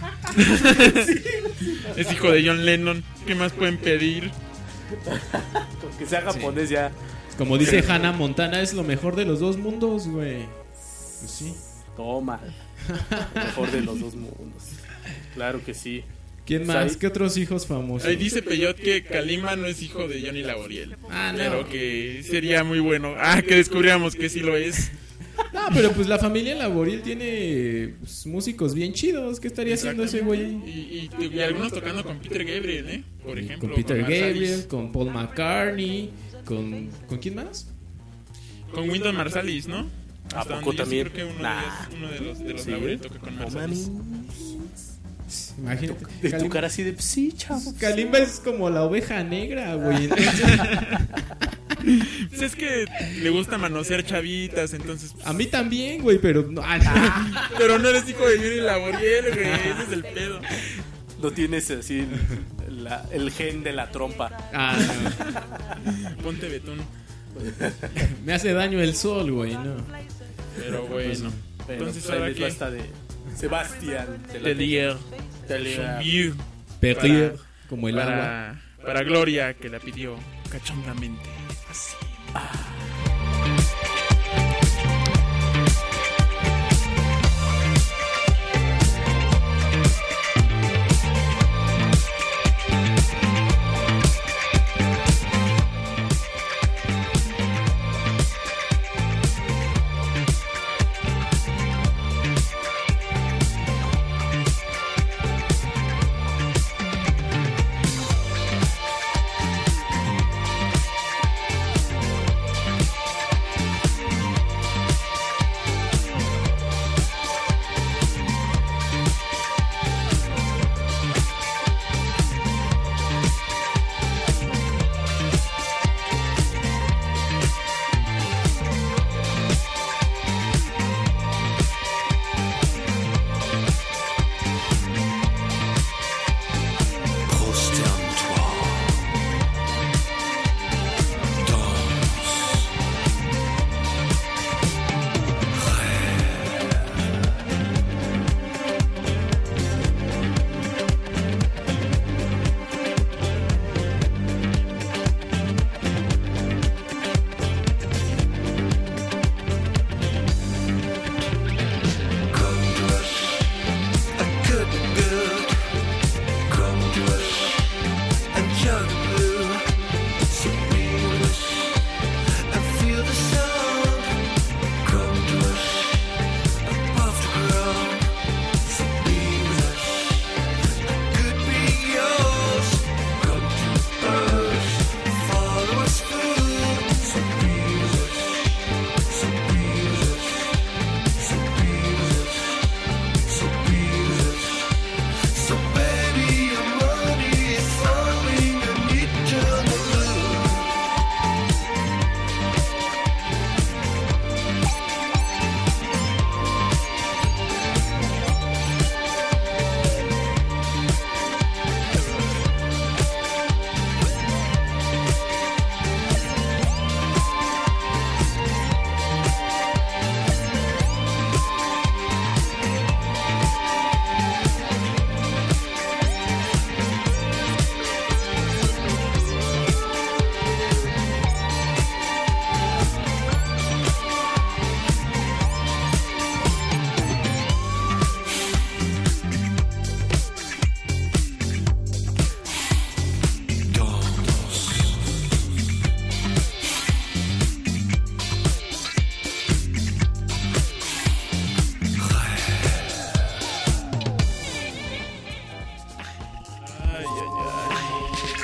Es hijo de John Lennon. ¿Qué más pueden pedir? Con que sea japonés ya. Como dice Hannah Montana, es lo mejor de los dos mundos, güey. Pues sí. Toma. Mejor de los dos mundos. Claro que sí. ¿Quién Pues más? ahí- ¿Qué otros hijos famosos? Ahí dice Peyot que Kalima no es hijo de Johnny Laboriel. Ah, no. Pero que sería muy bueno. Que descubriéramos que sí lo es. No, pero pues la familia Laboriel tiene pues, músicos bien chidos. ¿Qué estaría haciendo ese güey? Y algunos tocando con Peter Gabriel, ¿eh? Por ejemplo. Con Peter Marsalis. Gabriel, con Paul McCartney, ¿con quién más? Con Wynton Marsalis, ¿no? ¿A Hasta poco donde yo sí también? creo que Nah. uno de los Sí. Laboriel toca con No Marsalis. mames. Imagínate. De tu Kalimba, cara así de sí, chavo. Kalimba es como la oveja negra, güey. Entonces, Pues es que le gusta manosear chavitas, entonces. a mí también, güey, pero no. Pero no eres hijo de Johnny Laboriel, güey. Ese es el pedo. No tienes así el gen de la trompa. No. Ponte betún. Me hace daño el sol, güey, no. Pero bueno. Pero Entonces, pues ahí ¿ahora les qué? basta de Sebastián. Telier. Telier. Perrier, como el agua. Para Gloria, que la pidió cachondamente. Así.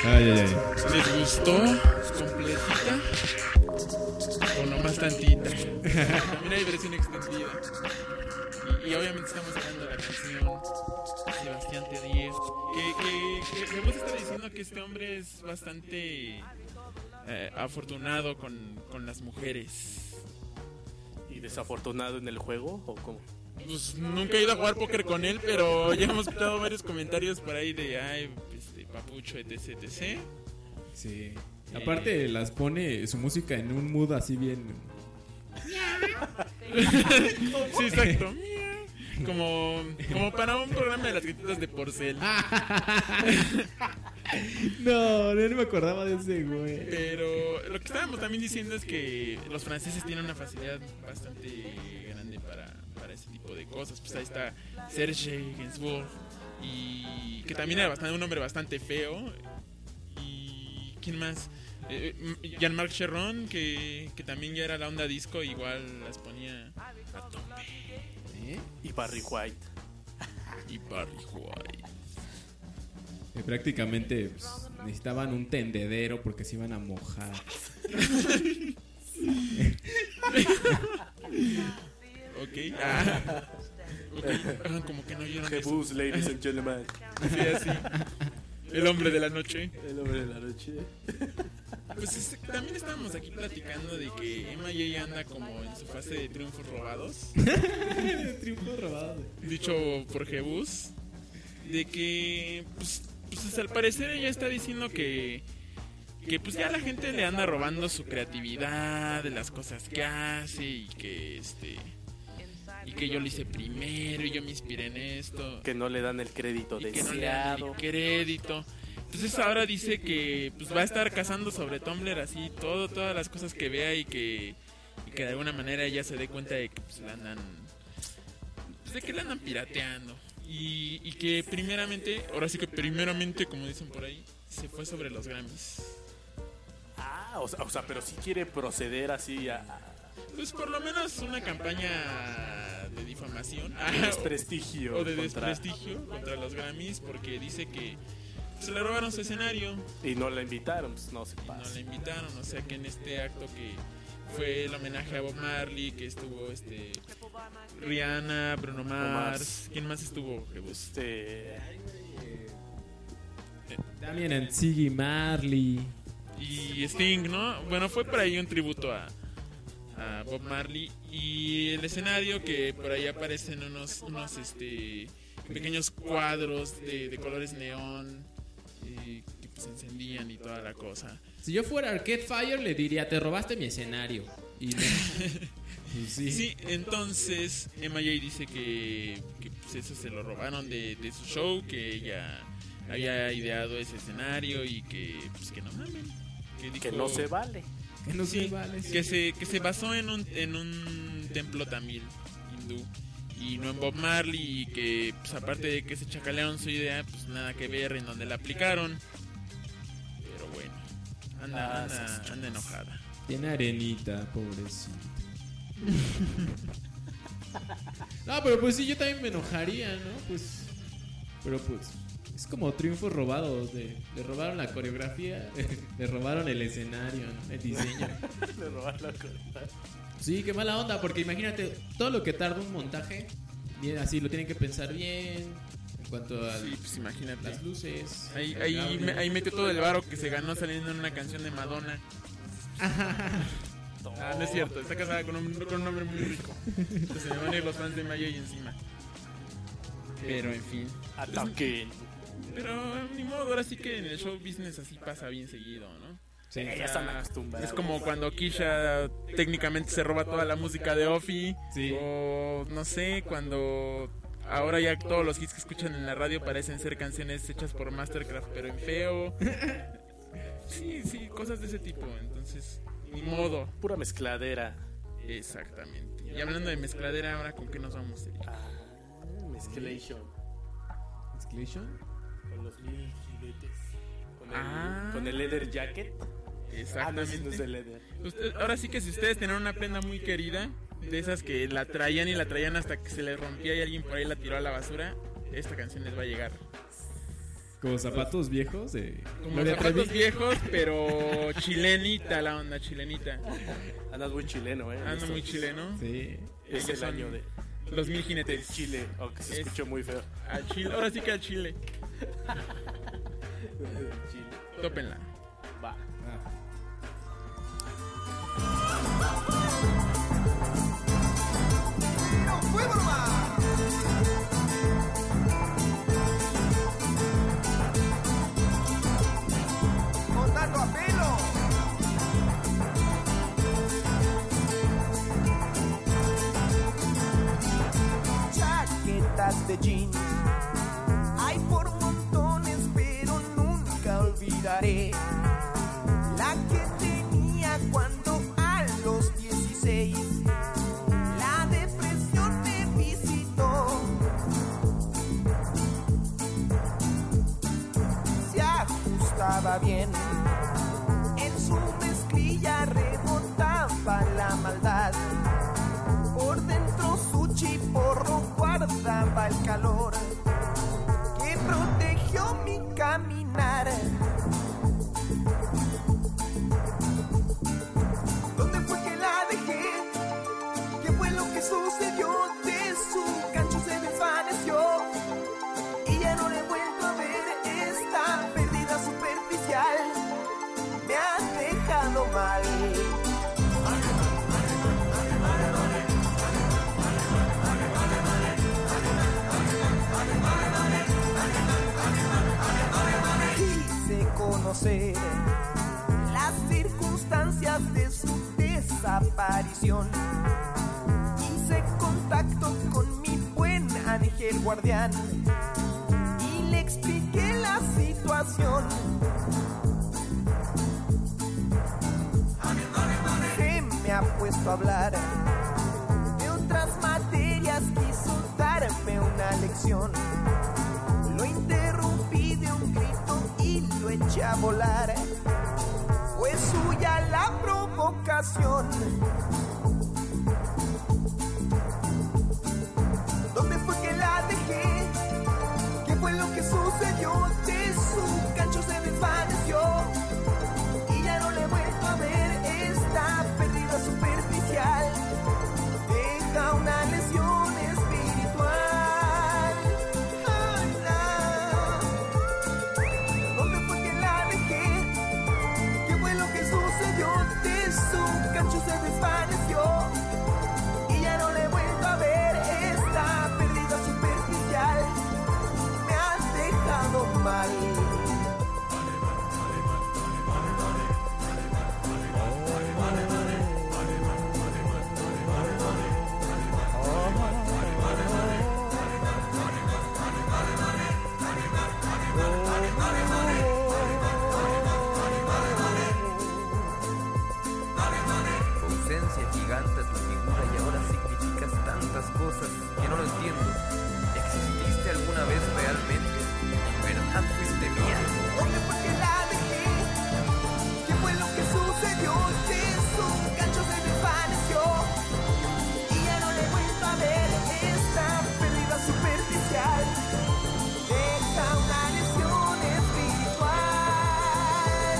¿Les gustó completita? O nomás tantita. También hay versión extendida. Y obviamente estamos hablando de la canción Sebastián Tellier. Que vos está diciendo que este hombre es bastante afortunado con las mujeres. ¿Y desafortunado en el juego o cómo? Pues nunca he ido a jugar póker con él, pero ya hemos escuchado varios comentarios por ahí de papucho, etc. Sí. Aparte las pone su música en un mood así bien. Sí, exacto. Como para un programa de las gatitas de Porcel. No me acordaba de ese güey. Pero lo que estábamos también diciendo es que los franceses tienen una facilidad bastante grande para ese tipo de cosas. Pues ahí está Serge Gainsbourg, y que también era un hombre bastante feo. Y ¿quién más? Jean-Marc Cherron, que también ya era la onda disco, igual las ponía a tope. Y Barry White. Prácticamente pues, necesitaban un tendedero porque se iban a mojar. Ok. Como que no oyeron Jebus, eso. ladies and gentlemen. Sí, así. El hombre de la noche. El hombre de la noche. Pues también estábamos aquí platicando de que MJ anda como en su fase de triunfos robados. Triunfos robados. Dicho por Jebus. De que pues al parecer ella está diciendo que pues ya la gente le anda robando su creatividad, de las cosas que hace, y que yo lo hice primero y yo me inspiré en esto. Que no le dan el crédito y que no le dan el crédito. Entonces ahora dice que pues va a estar cazando sobre Tumblr así todas las cosas que vea, y que de alguna manera ella se dé cuenta de que pues la andan pirateando. Y que primeramente, como dicen por ahí, se fue sobre los Grammys. O sea, pero sí quiere proceder así a pues por lo menos una campaña de difamación. Desprestigio. O de desprestigio contra los Grammys, porque dice que se le robaron su escenario. Y no la invitaron, pues no se pasa. No la invitaron, o sea que en este acto que fue el homenaje a Bob Marley, que estuvo Rihanna, Bruno Mars. ¿Quién más estuvo? También en Ziggy Marley. Y Sting, ¿no? Bueno, fue por ahí un tributo a Bob Marley. Y el escenario, que por ahí aparecen unos pequeños cuadros de colores neón, que pues encendían y toda la cosa. Si yo fuera Arcade Fire le diría, te robaste mi escenario. Y no. Sí, entonces MJ dice que pues eso se lo robaron de su show, que ella había ideado ese escenario y que pues que no mamen, que no se vale. Que no se vale. Que se basó en un templo tamil hindú y no en Bob Marley, y que pues aparte de que se chacalearon su idea, pues nada que ver en donde la aplicaron. Pero bueno, anda enojada. Tiene arenita, pobrecito. No, pero pues sí, yo también me enojaría, ¿no? Pues, pero pues es como triunfos robados. Le robaron la coreografía, le robaron el escenario, ¿no? El diseño. Le robaron la coreografía. Sí, qué mala onda, porque imagínate todo lo que tarda un montaje. Bien, así lo tienen que pensar bien. En cuanto a pues imagínate las luces. Ahí metió todo el varo que se ganó saliendo en una canción de Madonna. No es cierto, está casada con un hombre muy rico. Entonces se me van a ir los fans de MJ encima. Pero en fin, Ataquen. pero ni modo, ahora sí que en el show business así pasa bien seguido, ¿no? Sí, ya están acostumbrados. Es como cuando Keisha técnicamente se roba toda la música de Offie. Sí. O no sé, cuando ahora ya todos los hits que escuchan en la radio parecen ser canciones hechas por Mastercraft, pero en feo. Sí, cosas de ese tipo. Entonces, ni modo. Pura mezcladera. Exactamente. Y hablando de mezcladera, ahora con qué nos vamos, Eric. Mezclation. ¿Mezclation? Con los mil jinetes. Con el leather jacket. Exactamente. No es de leather. Ahora sí que si ustedes tenían una prenda muy querida, de esas que la traían hasta que se les rompía y alguien por ahí la tiró a la basura, esta canción les va a llegar. Como zapatos viejos Como Gloria zapatos Trevi. viejos, pero chilenita la onda, chilenita. Andas muy chileno, Ando Listo. muy chileno. Sí. Es Ellos el son año de los 1000 jinetes. Chile, aunque se Es- escuchó muy feo. A Chile, ahora sí que a Chile. Chile. Tópenla. Va. Montando a pelo. Chaquetas de jeans hay por montones, pero nunca olvidaré la que tenía cuando a los 16 la depresión me visitó. Se ajustaba bien, en su mezclilla rebotaba la maldad. Por dentro su chiporro guardaba el calor que protegió mi caminar. ¿Dónde fue que la dejé? ¿Qué fue lo que sucedió? De su cancho se desvaneció y ya no le he vuelto a ver. Esta pérdida superficial me ha dejado mal. Quise conocer las circunstancias de su desaparición. Hice contacto con mi buen ángel guardián y le expliqué la situación. Que me ha puesto a hablar de otras materias, quiso darme una lección. Lo interrumpí de un grito y lo eché a volar. Fue suya la provocación. ¿Dónde fue que la dejé? ¿Qué fue lo que sucedió? De su cancho se desvaneció y ya no le he vuelto a ver. Esta pérdida superficial deja una lesión espiritual. ¿Dónde fue que la dejé? ¿Qué fue lo que sucedió? De su cancho se desvaneció y ya no le he vuelto a ver. Esta pérdida superficial me ha dejado mal. Tu ausencia giganta tu figura y ahora significas tantas cosas que no lo entiendo. ¿Exististe alguna vez realmente? ¿En verdad fuiste mía? ¿Dónde fue que la dejé? ¿Qué fue lo que sucedió? De su cancho se desvaneció y ya no le he vuelto a ver. Esta pérdida superficial deja una lesión espiritual.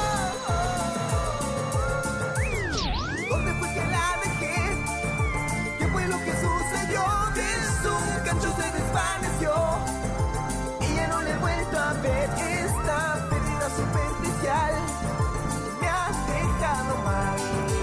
¿Dónde fue que la dejé? ¿Qué fue lo que sucedió? De su cancho se desvaneció y ya no le he vuelto a ver. Esta pérdida superficial me ha dejado mal.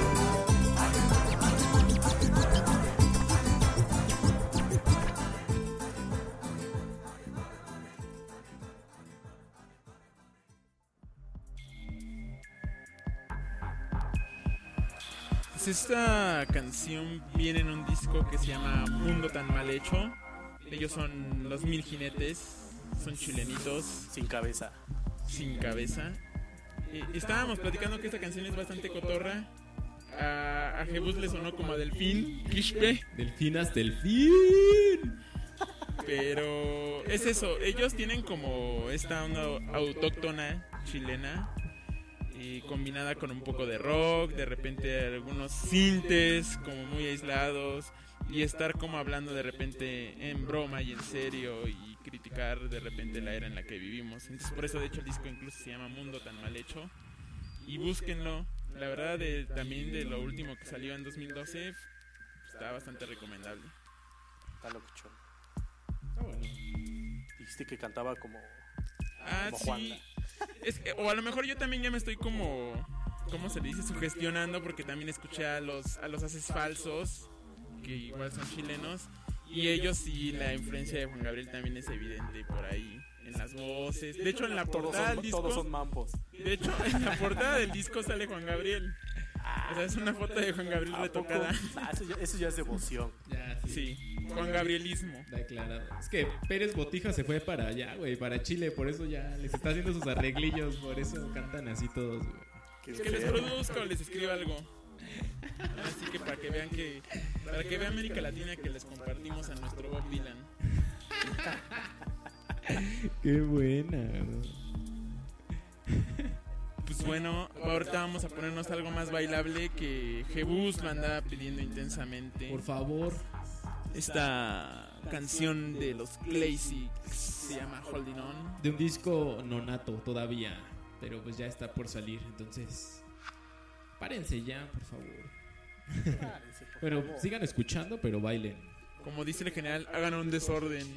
Pues esta canción viene en un disco que se llama Mundo Tan Mal Hecho. Ellos son los 1000 jinetes, son chilenitos, Sin cabeza. sin cabeza. Estábamos platicando que esta canción es bastante cotorra. A Jebus le sonó como a Delfín, Quispe, Delfinas, delfín. pero es eso, ellos tienen como esta onda autóctona chilena y combinada con un poco de rock, de repente algunos sintes como muy aislados y estar como hablando de repente en broma y en serio y criticar de repente la era en la que vivimos. Entonces por eso de hecho el disco incluso se llama Mundo tan mal hecho. Y búsquenlo. La verdad también de lo último que salió en 2012 está bastante recomendable. Está locuchón. Está bueno. Dijiste que cantaba como Sí. Juanga. O a lo mejor yo también ya me estoy como, ¿cómo se le dice? Sugestionando, porque también escuché a los Haces Falsos, que igual son chilenos, y ellos sí, la influencia de Juan Gabriel también es evidente por ahí, en las voces. De hecho, en la portada del disco... Todos son mampos. De hecho, en la portada del disco sale Juan Gabriel. O sea, es una foto de Juan Gabriel retocada. Eso ya es devoción. Ya, Sí, Juan Gabrielismo. Declarado. Es que Pérez Botija se fue para allá, güey, para Chile, por eso ya les está haciendo sus arreglillos, por eso cantan así todos, güey. Que les produzca o les escriba algo. Así que para que vean América Latina que les compartimos a nuestro Bob Dylan. Qué buena, ¿no? Pues bueno, ahorita vamos a ponernos algo más bailable que Jebus lo andaba pidiendo intensamente. Por favor. Esta canción de los Classics se llama Holding On. De un disco nonato todavía, pero pues ya está por salir, entonces párense ya, por favor. Pero sigan escuchando, pero bailen. Como dice el general, hagan un desorden.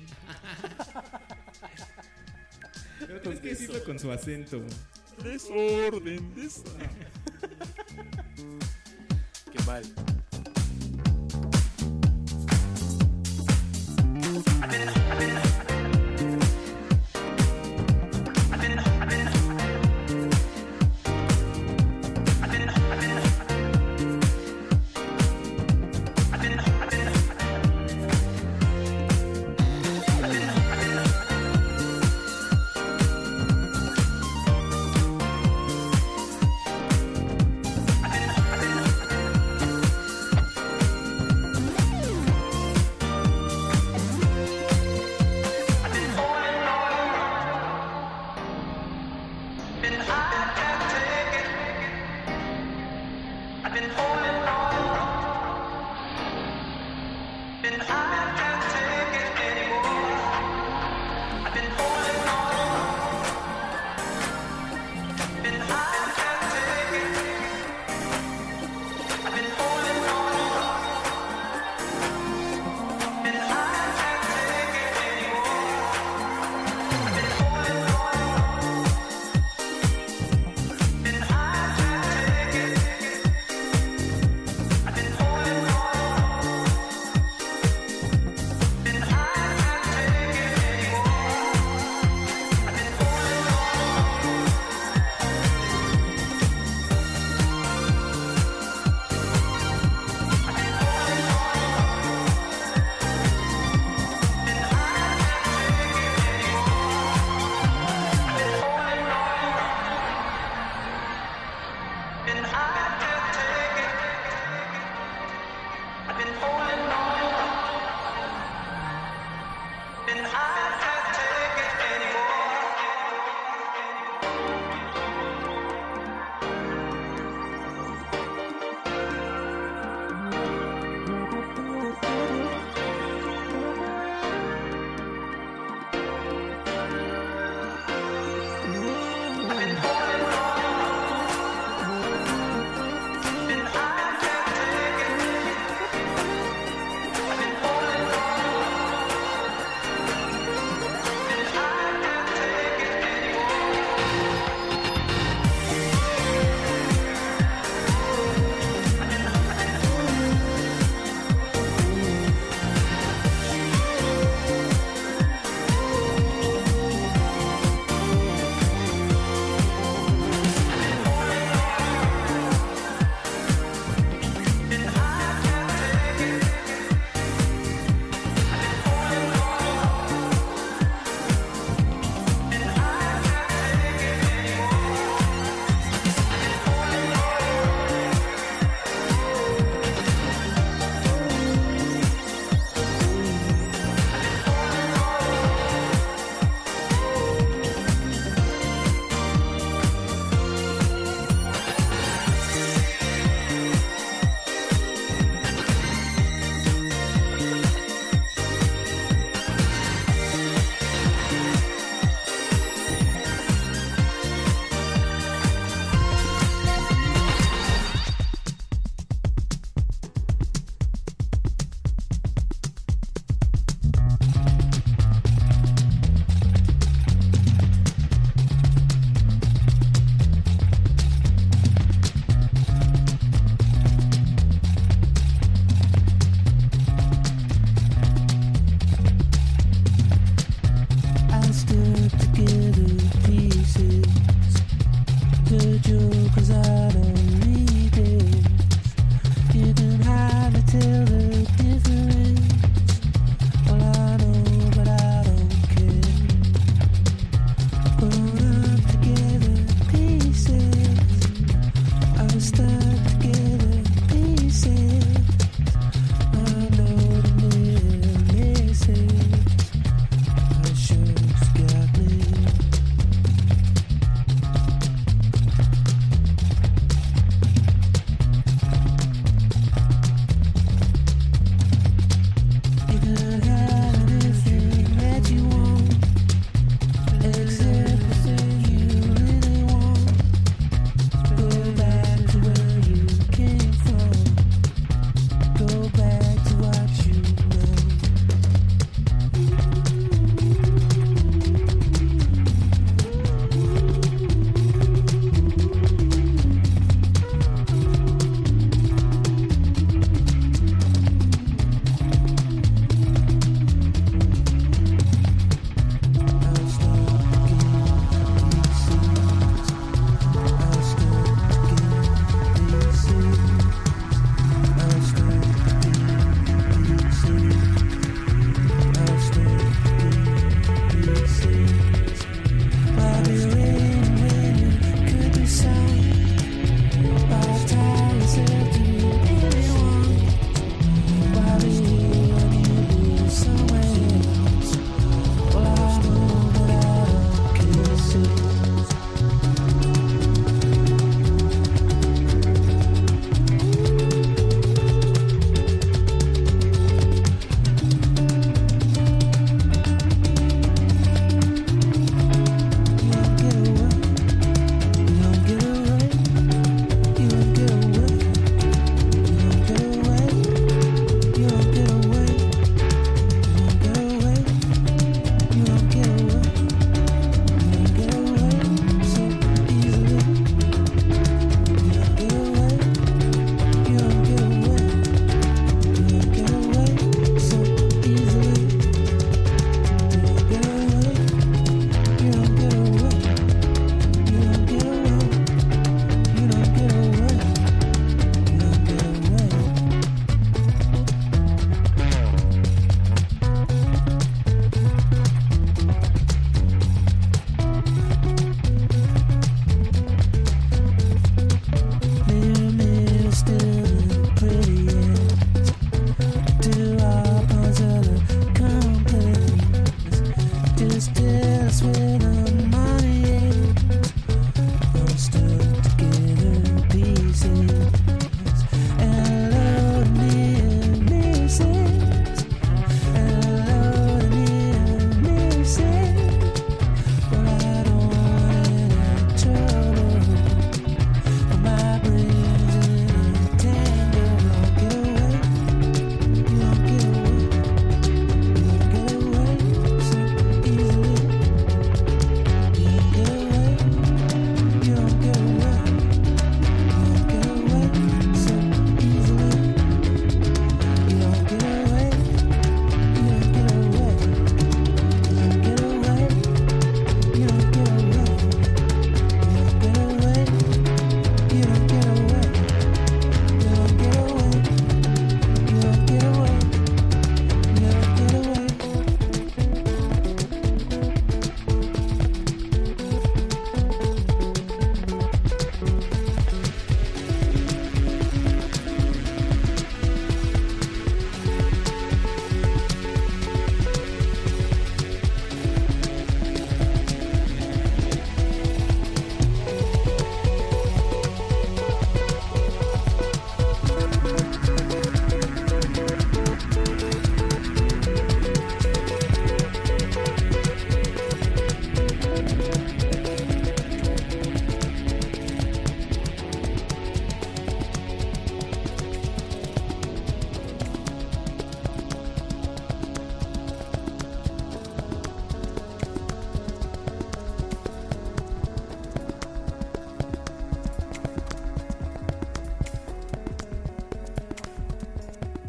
Pero tienes que decirlo con su acento. Desorden. Qué mal.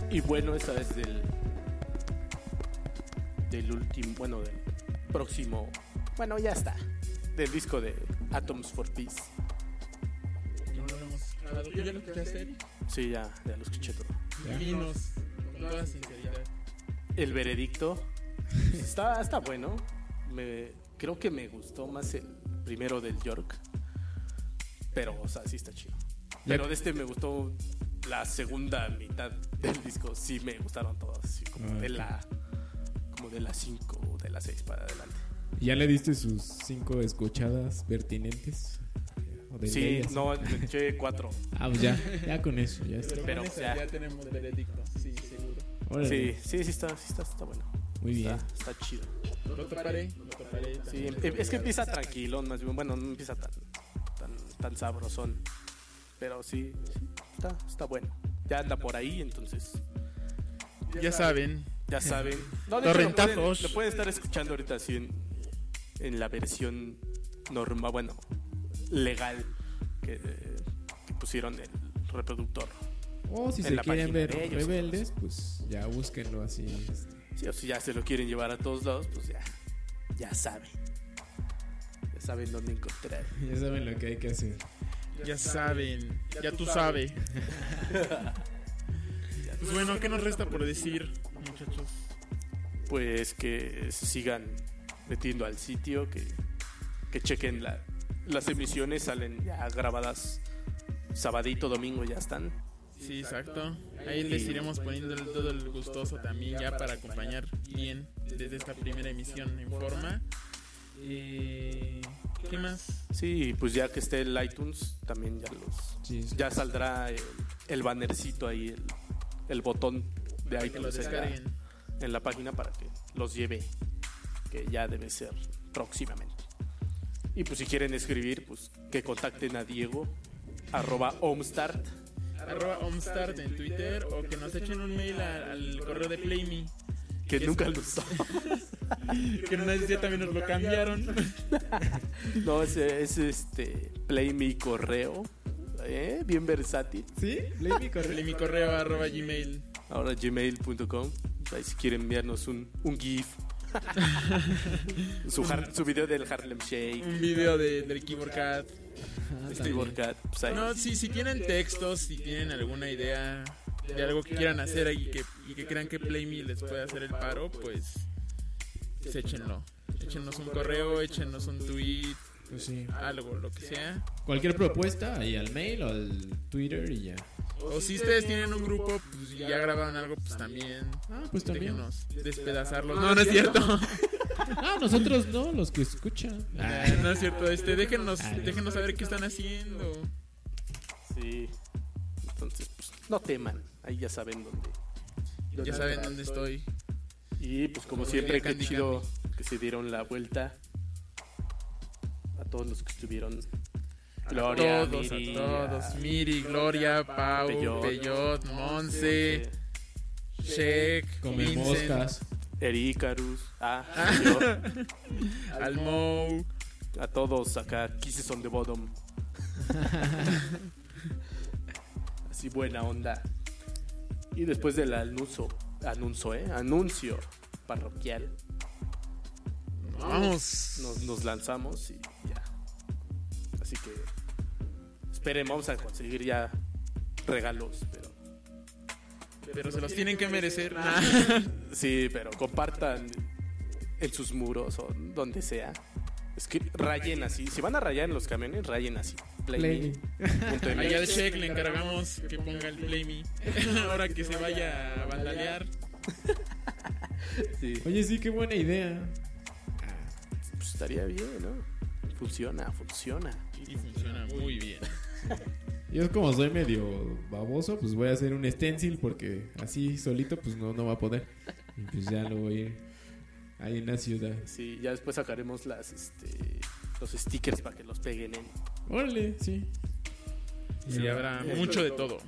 Y bueno, esa es del último, bueno, del próximo, bueno, ya está, del disco de Atoms for Peace. No lo hemos escuchado. ¿Tú ya lo escuchaste, Eric? Sí, ya lo escuché todo. Dinos, con toda sinceridad. El veredicto está bueno. Creo que me gustó más el primero del York, pero, o sea, sí está chido. Pero de este me gustó la segunda mitad del disco, sí me gustaron todas, así como de la 5 o de la 6 para adelante. ¿Ya le diste sus 5 escuchadas pertinentes? Sí, leyes? no, me eché 4. Ah, pues ya con eso, ya está. Pero con eso ya tenemos veredicto, sí, seguro. Órale. Sí, está bueno. Muy bien. Está chido. Lo toparé. Sí, es que empieza tranquilo, más bien, bueno, no empieza tan sabrosón. Pero sí está bueno. Ya anda por ahí, entonces. Ya saben. No, de hecho, lo pueden estar escuchando ahorita así en la versión normal, bueno, legal que pusieron el reproductor. O si en se la quieren página ver de ellos, rebeldes, pues ya búsquenlo así. Sí, o si ya se lo quieren llevar a todos lados, pues ya saben. Ya saben dónde encontrar. Ya saben lo que hay que hacer. Ya saben. Ya tú sabes. Pues bueno, ¿qué nos resta por decir, muchachos? Pues que se sigan metiendo al sitio, que chequen las emisiones, salen ya grabadas sabadito, domingo, ya están. Sí, exacto. Ahí les iremos poniendo todo el gustoso también ya para acompañar bien desde esta primera emisión en forma. ¿Qué más? Sí, pues ya que esté el iTunes, también ya saldrá el bannercito ahí, el botón de para que lo iTunes descarguen en la página para que los lleve, que ya debe ser próximamente. Y pues si quieren escribir, pues que contacten a Diego @homestart en Twitter, o que nos echen un mail al correo de PlayMe, que nunca lo usó. que en una edición también nos lo cambiaron. No, es PlayMe correo, bien versátil. ¿Sí? PlayMe correo @gmail. Ahora gmail.com. Ahí si quieren enviarnos un GIF. su video del Harlem Shake. Un video del Keyboard Cat. Keyboard Cat. Pues ahí. No, si tienen textos, si tienen alguna idea de algo que quieran hacer y que crean que PlayMe les puede hacer el paro, pues échenlo. Échenos un correo, échenos un tweet, Pues sí. algo, lo que sea. Cualquier propuesta, ahí al mail o al Twitter y ya. O si ustedes tienen un grupo, pues ya grabaron algo, pues también. Pues también. Déjenos despedazarlos. No es cierto. Nosotros no, los que escuchan. No es cierto. Déjenos saber qué están haciendo. Sí. Entonces, pues no teman. Ahí ya saben dónde. Ya saben dónde estoy. Y pues como siempre, qué chido que se dieron la vuelta a todos los que estuvieron. Gloria, a todos. Miri, Gloria, Pau, Peyot, Monse, Shek, Come Vincent, moscas. Ericarus, yo, Almou, a todos acá, Kisses on the Bottom. Así buena onda. Y después del anuncio parroquial, vamos. Nos lanzamos y ya. Así que esperen, vamos a conseguir ya regalos, pero se los tienen que merecer. Sí, pero compartan en sus muros o donde sea. Rayen así. Si van a rayar en los camiones, rayen así. Play. Allá al Check le encargamos que ponga el PlayMe. Ahora que se vaya a vandalear. Sí. Oye, sí, qué buena idea. Pues estaría bien, ¿no? Funciona. Y funciona muy bien. Yo como soy medio baboso, pues voy a hacer un stencil porque así solito pues no va a poder. Y pues ya lo voy a ir ahí en la ciudad. Sí, ya después sacaremos los stickers para que los peguen en. Órale, sí. Sí, habrá mucho de todo.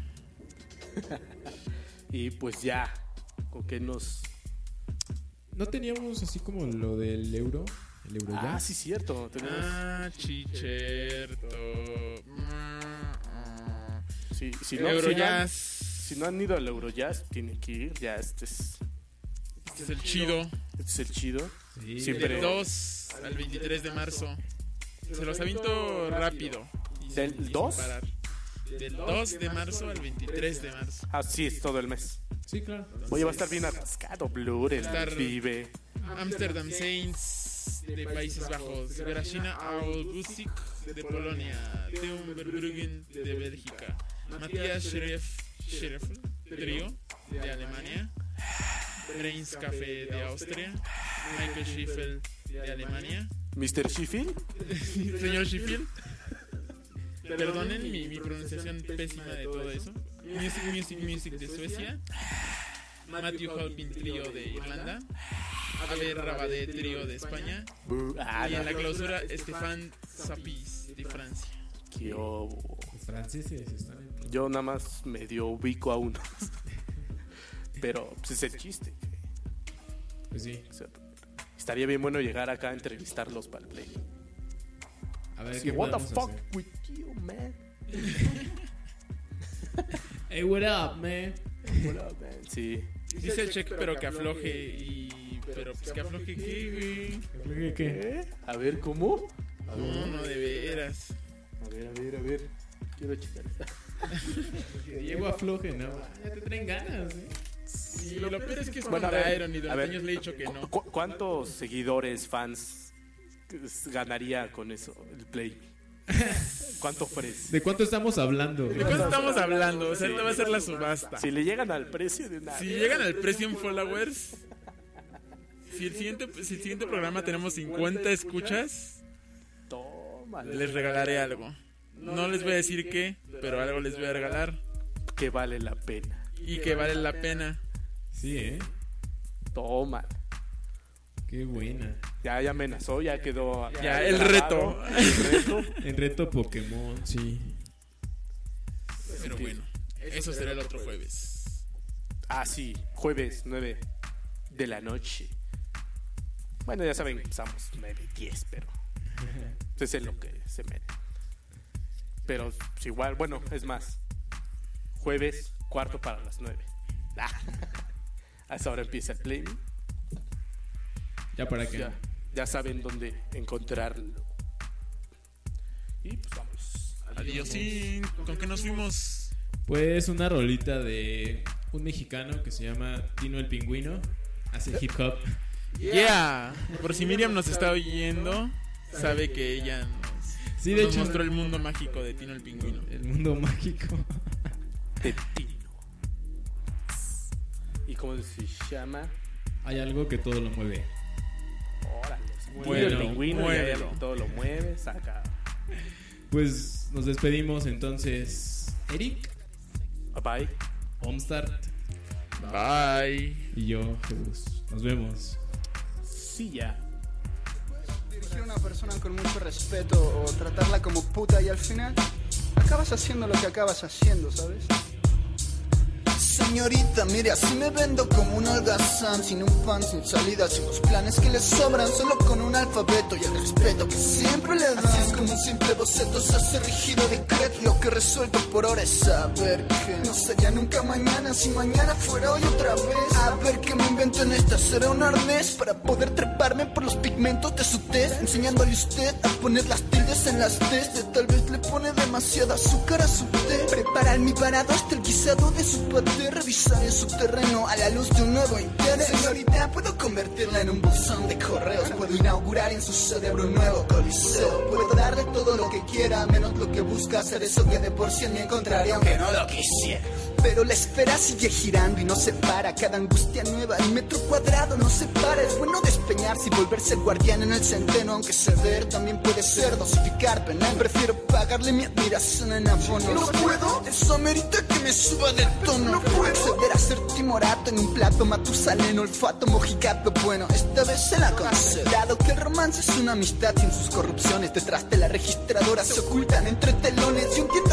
Y pues ya, ¿con qué nos...? ¿No teníamos así como lo del euro? ¿El euro ya? Sí, cierto. Tenemos... Chicherto. Sí, si no, Eurojazz. si no han ido al Eurojazz, tienen que ir. Ya este es el chido. Este es el chido. Sí. Siempre. Del 2 al 23 de marzo. Se los aviento rápido. ¿Del 2? Del 2 de marzo al 23 de marzo. Ah, sí, es todo el mes. Sí, claro. Oye, va a estar bien atascado. Blur, el Vive. Amsterdam Saints de Países Bajos, Gracina Augustik de Polonia, Teun Verbruggen de Bélgica, Matthias Schreff Trio de Alemania, Brains Café de Austria, Michael Schiffel de Alemania. ¿Mr. Sheffield? Señor Sheffield, perdonen mi pronunciación pésima de todo eso. Music de Suecia, Matthew Halpin Trio de Irlanda, Ave Rabadé Trio de España, y en la clausura Stéphane Sapis de Francia. ¿Qué obo? Los franceses están en... Yo nada más medio ubico a uno. Pero pues, es el chiste. Pues sí. O sea, estaría bien bueno llegar acá a entrevistarlos para el play. A ver, Sí, ¿qué what the podemos fuck hacer? with you, man? Hey, what up, man? What up, man? Sí. Dice el check pero que afloje pero pues que afloje qué, güey. ¿Qué? A ver, ¿cómo? A ver, No, de veras. a ver. Quiero checar. Diego afloje, ¿no? Ya te traen ganas, Y lo peor es que es Bueno, a contra ver, Iron y a durante ver. años le he dicho que no. ¿Cuántos seguidores, fans ganaría con eso el play? ¿Cuánto ofrece? ¿De cuánto estamos hablando? ¿De cuánto estamos hablando? O sea, ahorita va a ser la subasta. Si le llegan al precio de una... Si llegan al precio en followers, si el siguiente programa tenemos 50 escuchas, Toma, les regalaré algo. No les voy a decir qué, pero algo les voy a regalar que vale la pena. y que vale la pena. Sí, ¿eh? Toma. Qué buena. Ya amenazó, ya quedó. Ya, el grabado. reto. El reto. El reto Pokémon, sí. Pero bueno, eso será el otro jueves. Ah, sí, jueves 9 de la noche. Bueno, ya saben, empezamos 9:10, pero eso es lo que se mete. Pero pues, igual, bueno, es más. Jueves, 8:45. A esa hora empieza el play. Ya para que... Ya saben dónde encontrarlo. Y pues vamos. Adiós. Sí, ¿con qué nos fuimos? Pues una rolita de un mexicano que se llama Tino el Pingüino. Hace hip hop. Yeah. Por si Miriam nos está oyendo, sabe que ella Sí, de nos hecho, mostró el mundo mágico de Tino el Pingüino. el mundo mágico. De Tino. ¿Y cómo se llama? Hay algo que todo lo mueve. Órale. Muévelo, El pingüino, y muévelo. hay algo que todo lo mueve, saca. Pues nos despedimos entonces. Eric, Bye. Homestart Bye. y yo, Jesús. Nos vemos. Sí, ya. Dirigir a una persona con mucho respeto o tratarla como puta y al final acabas haciendo lo que acabas haciendo, ¿sabes? Señorita, mire, así me vendo como un holgazán, sin un pan, sin salida, sin los planes que le sobran, solo con un alfabeto y el respeto que siempre le dan. Así es como un simple boceto se hace rígido decreto. Lo que resuelto por ahora es saber que no sería nunca mañana si mañana fuera hoy otra vez. A ver qué me invento en esta, será un arnés para poder treparme por los pigmentos de su tez, enseñándole a usted a poner las tildes en las T's. De tal vez le pone demasiada azúcar a su té. Preparar mi parado hasta el guisado de su paté. Revisar en su terreno a la luz de un nuevo interés. Señorita, puedo convertirla en un buzón de correos. Puedo inaugurar en su cerebro un nuevo coliseo. Puedo darle todo lo que quiera, menos lo que busca, hacer eso que de por sí en mí encontraría aunque no lo quisiera. Pero la esfera sigue girando y no se para. Cada angustia nueva, el metro cuadrado no se para. Es bueno despeñarse y volverse guardián en el centeno. Aunque ceder también puede ser dosificar penal. Prefiero pagarle mi admiración en abono. No puedo, eso amerita que me suba de tono. No puedo ceder a ser timorato en un plato matusaleno, olfato mojigato. Bueno, esta vez se la concedo. Dado que el romance es una amistad sin sus corrupciones, detrás de la registradora se ocultan entre telones. Yo entiendo que lo que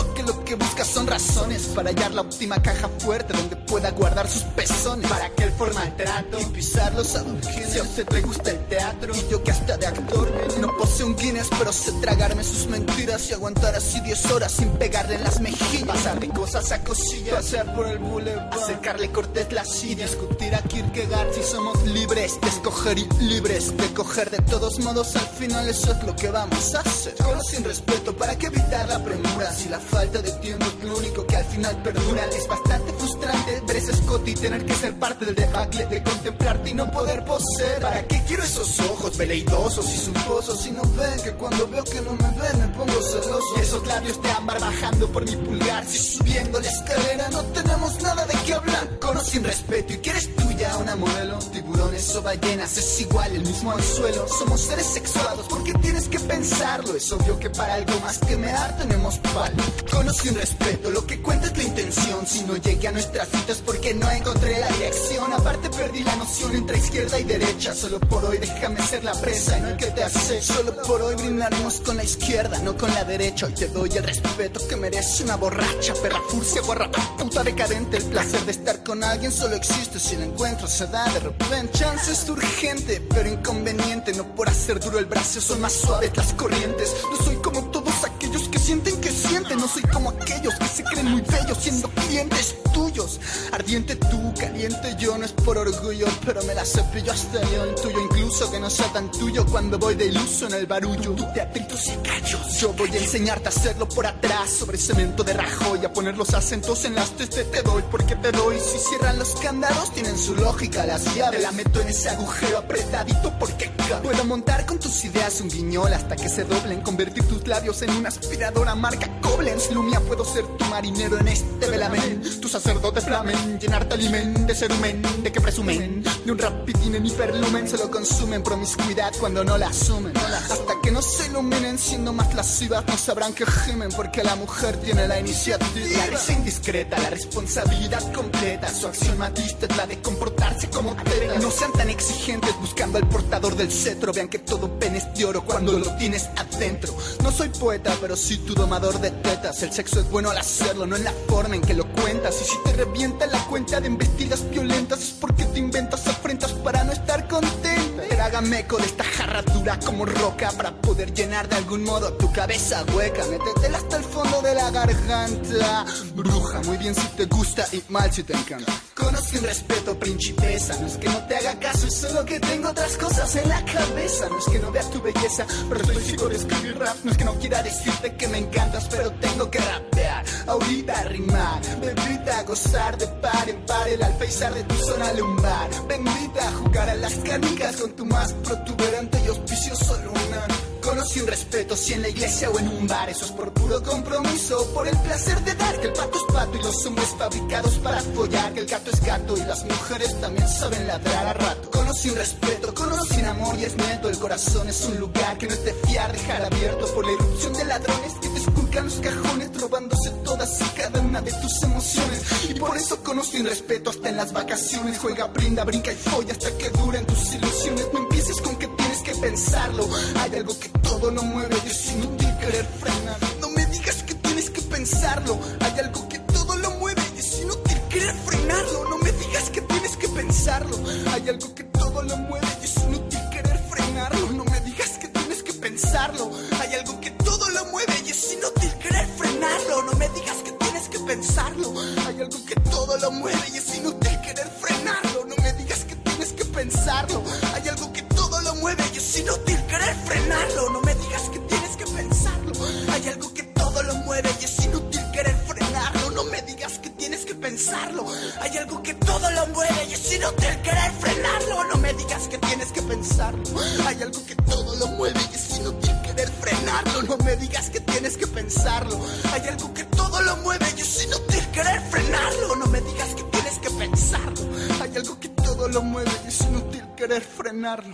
que busca son razones para hallar la óptima caja fuerte donde pueda guardar sus pezones. Para que él forma el trato y pisar los agujeros. Si a usted le gusta el teatro y yo que hasta de actor no poseo un Guinness, pero sé tragarme sus mentiras y aguantar así 10 horas sin pegarle en las mejillas. Pasar de cosas a cosillas, pasear por el boulevard, acercarle Cortés la silla, discutir a Kierkegaard si somos libres de escoger y libres de coger. De todos modos al final eso es lo que vamos a hacer. Con sin respeto, ¿para qué evitar la premura? Si la falta de tiempo es lo único que al final perdura. Es bastante frustrante ver ese escote y tener que ser parte del debacle de contemplarte y no poder poseer. ¿Para qué quiero esos ojos veleidosos y suntuosos si no ven que cuando veo que no me ven me pongo celoso? Y esos labios de ámbar bajando por mi pulgar, si subiendo la escalera no tenemos nada de qué hablar. Con sin respeto, ¿y quieres tuya una modelo? Tiburones o ballenas es igual, el mismo anzuelo. Somos seres sexuados porque tienes que pensarlo. Es obvio que para algo más que mear tenemos palo. Con sin respeto, lo que cuenta es la intención. Si no llegué a nuestras citas porque no encontré la dirección. Aparte perdí la noción entre izquierda y derecha. Solo por hoy déjame ser la presa y no el que te hace. Solo por hoy brindaremos con la izquierda, no con la derecha. Hoy te doy el respeto que merece una borracha, perra furcia, guarra, puta decadente. El placer de estar con alguien solo existe si el encuentro se da de repente. Chance es urgente, pero inconveniente. No por hacer duro el brazo son más suaves las corrientes. No soy como todos aquellos que sienten que sienten. No soy como aquellos que se creen muy bellos siendo clientes tuyos. Ardiente tú, caliente yo, no es por orgullo, pero me la cepillo hasta yo. Intuyo incluso que no sea tan tuyo cuando voy de iluso en el barullo. Tú teatritos y callos. Yo voy a enseñarte a hacerlo por atrás, sobre cemento de Rajoy, a poner los acentos en las te doy porque te doy. Si cierran los candados tienen su lógica las llaves. La meto en ese agujero apretadito porque cabe. Puedo montar con tus ideas un guiñol hasta que se doblen, convertir tus labios en una aspiradora marca Koblenz. Lumia, puedo ser tu marinero en este velamen, tu sacerdote flamen, llenarte alimen de cerumen, de que presumen de un rapidín en hiperlumen. Se lo consumen promiscuidad cuando no la asumen. Hasta que no se iluminen siendo más lascivas no sabrán que gimen porque la mujer tiene la iniciativa. La risa indiscreta, la responsabilidad completa, su acción matista es la de comportarse como tela. No sean tan exigentes buscando al portador del cetro, vean que todo pene es de oro cuando lo tienes adentro. No soy poeta, pero sí tu domador de tetas. El sexo es bueno al hacerlo, no en la forma en que lo cuentas. Y si te revienta la cuenta de embestidas violentas es porque te inventas afrentas para no estar contenta. Pero hágame eco de esta jarra dura como roca para poder llenar de algún modo tu cabeza hueca. Métetela hasta el fondo de la garganta. Bruja, muy bien si te gusta y mal si te encanta. Conoce un respeto, principesa. No es que no te haga caso, es solo que tengo otras cosas en la cabeza. No es que no vea tu belleza, pero estoy fijo de escribir rap. No es que no quiera decirte que me encantas, pero tengo que rapear. Ahorita rimar, bebita, gozar de par en par el alféizar de tu zona lumbar. Bendita a jugar a las canicas con tu más protuberante y auspicioso luna. Conocí un respeto si en la iglesia o en un bar. Eso es por puro compromiso, por el placer de dar. Que el pato es pato y los hombres fabricados para follar. Que el gato es gato y las mujeres también saben ladrar a rato. Conocí un respeto, conocí un amor y es neto. El corazón es un lugar que no es de fiar dejar abierto por la irrupción de ladrones que te esculcan los cajones, robándose todas y cada una de tus emociones. Y por eso conocí un respeto hasta en las vacaciones. Juega, brinda, brinca y folla hasta que duren tus ilusiones. No empieces con que tienes que pensarlo. Hay algo que todo lo mueve y es inútil querer frenar. No me digas que tienes que pensarlo. Hay algo que todo lo mueve y es inútil querer frenarlo. No me digas que tienes que pensarlo. Hay algo que todo lo mueve y es inútil querer frenarlo. No me digas que tienes que pensarlo. Hay algo que todo lo mueve y es inútil querer frenarlo. No me digas que tienes que pensarlo. Hay algo que todo lo mueve y es inútil querer frenarlo. No me digas que tienes que pensarlo. Hay algo que todo lo mueve y es inútil querer frenarlo. No me digas que tienes que pensarlo. Hay algo que todo lo mueve y es inútil querer frenarlo. No me digas que tienes que pensarlo. Hay algo que todo lo mueve y es inútil querer frenarlo. No me digas que tienes que pensarlo. Hay algo que todo lo mueve y es inútil querer frenarlo. No me digas que tienes que pensarlo. Hay algo que todo lo mueve y es inútil querer frenarlo. No me digas que tienes que pensarlo. Hay algo que todo lo mueve y es inútil querer frenarlo.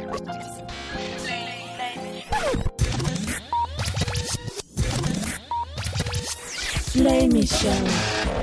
Play Me Show.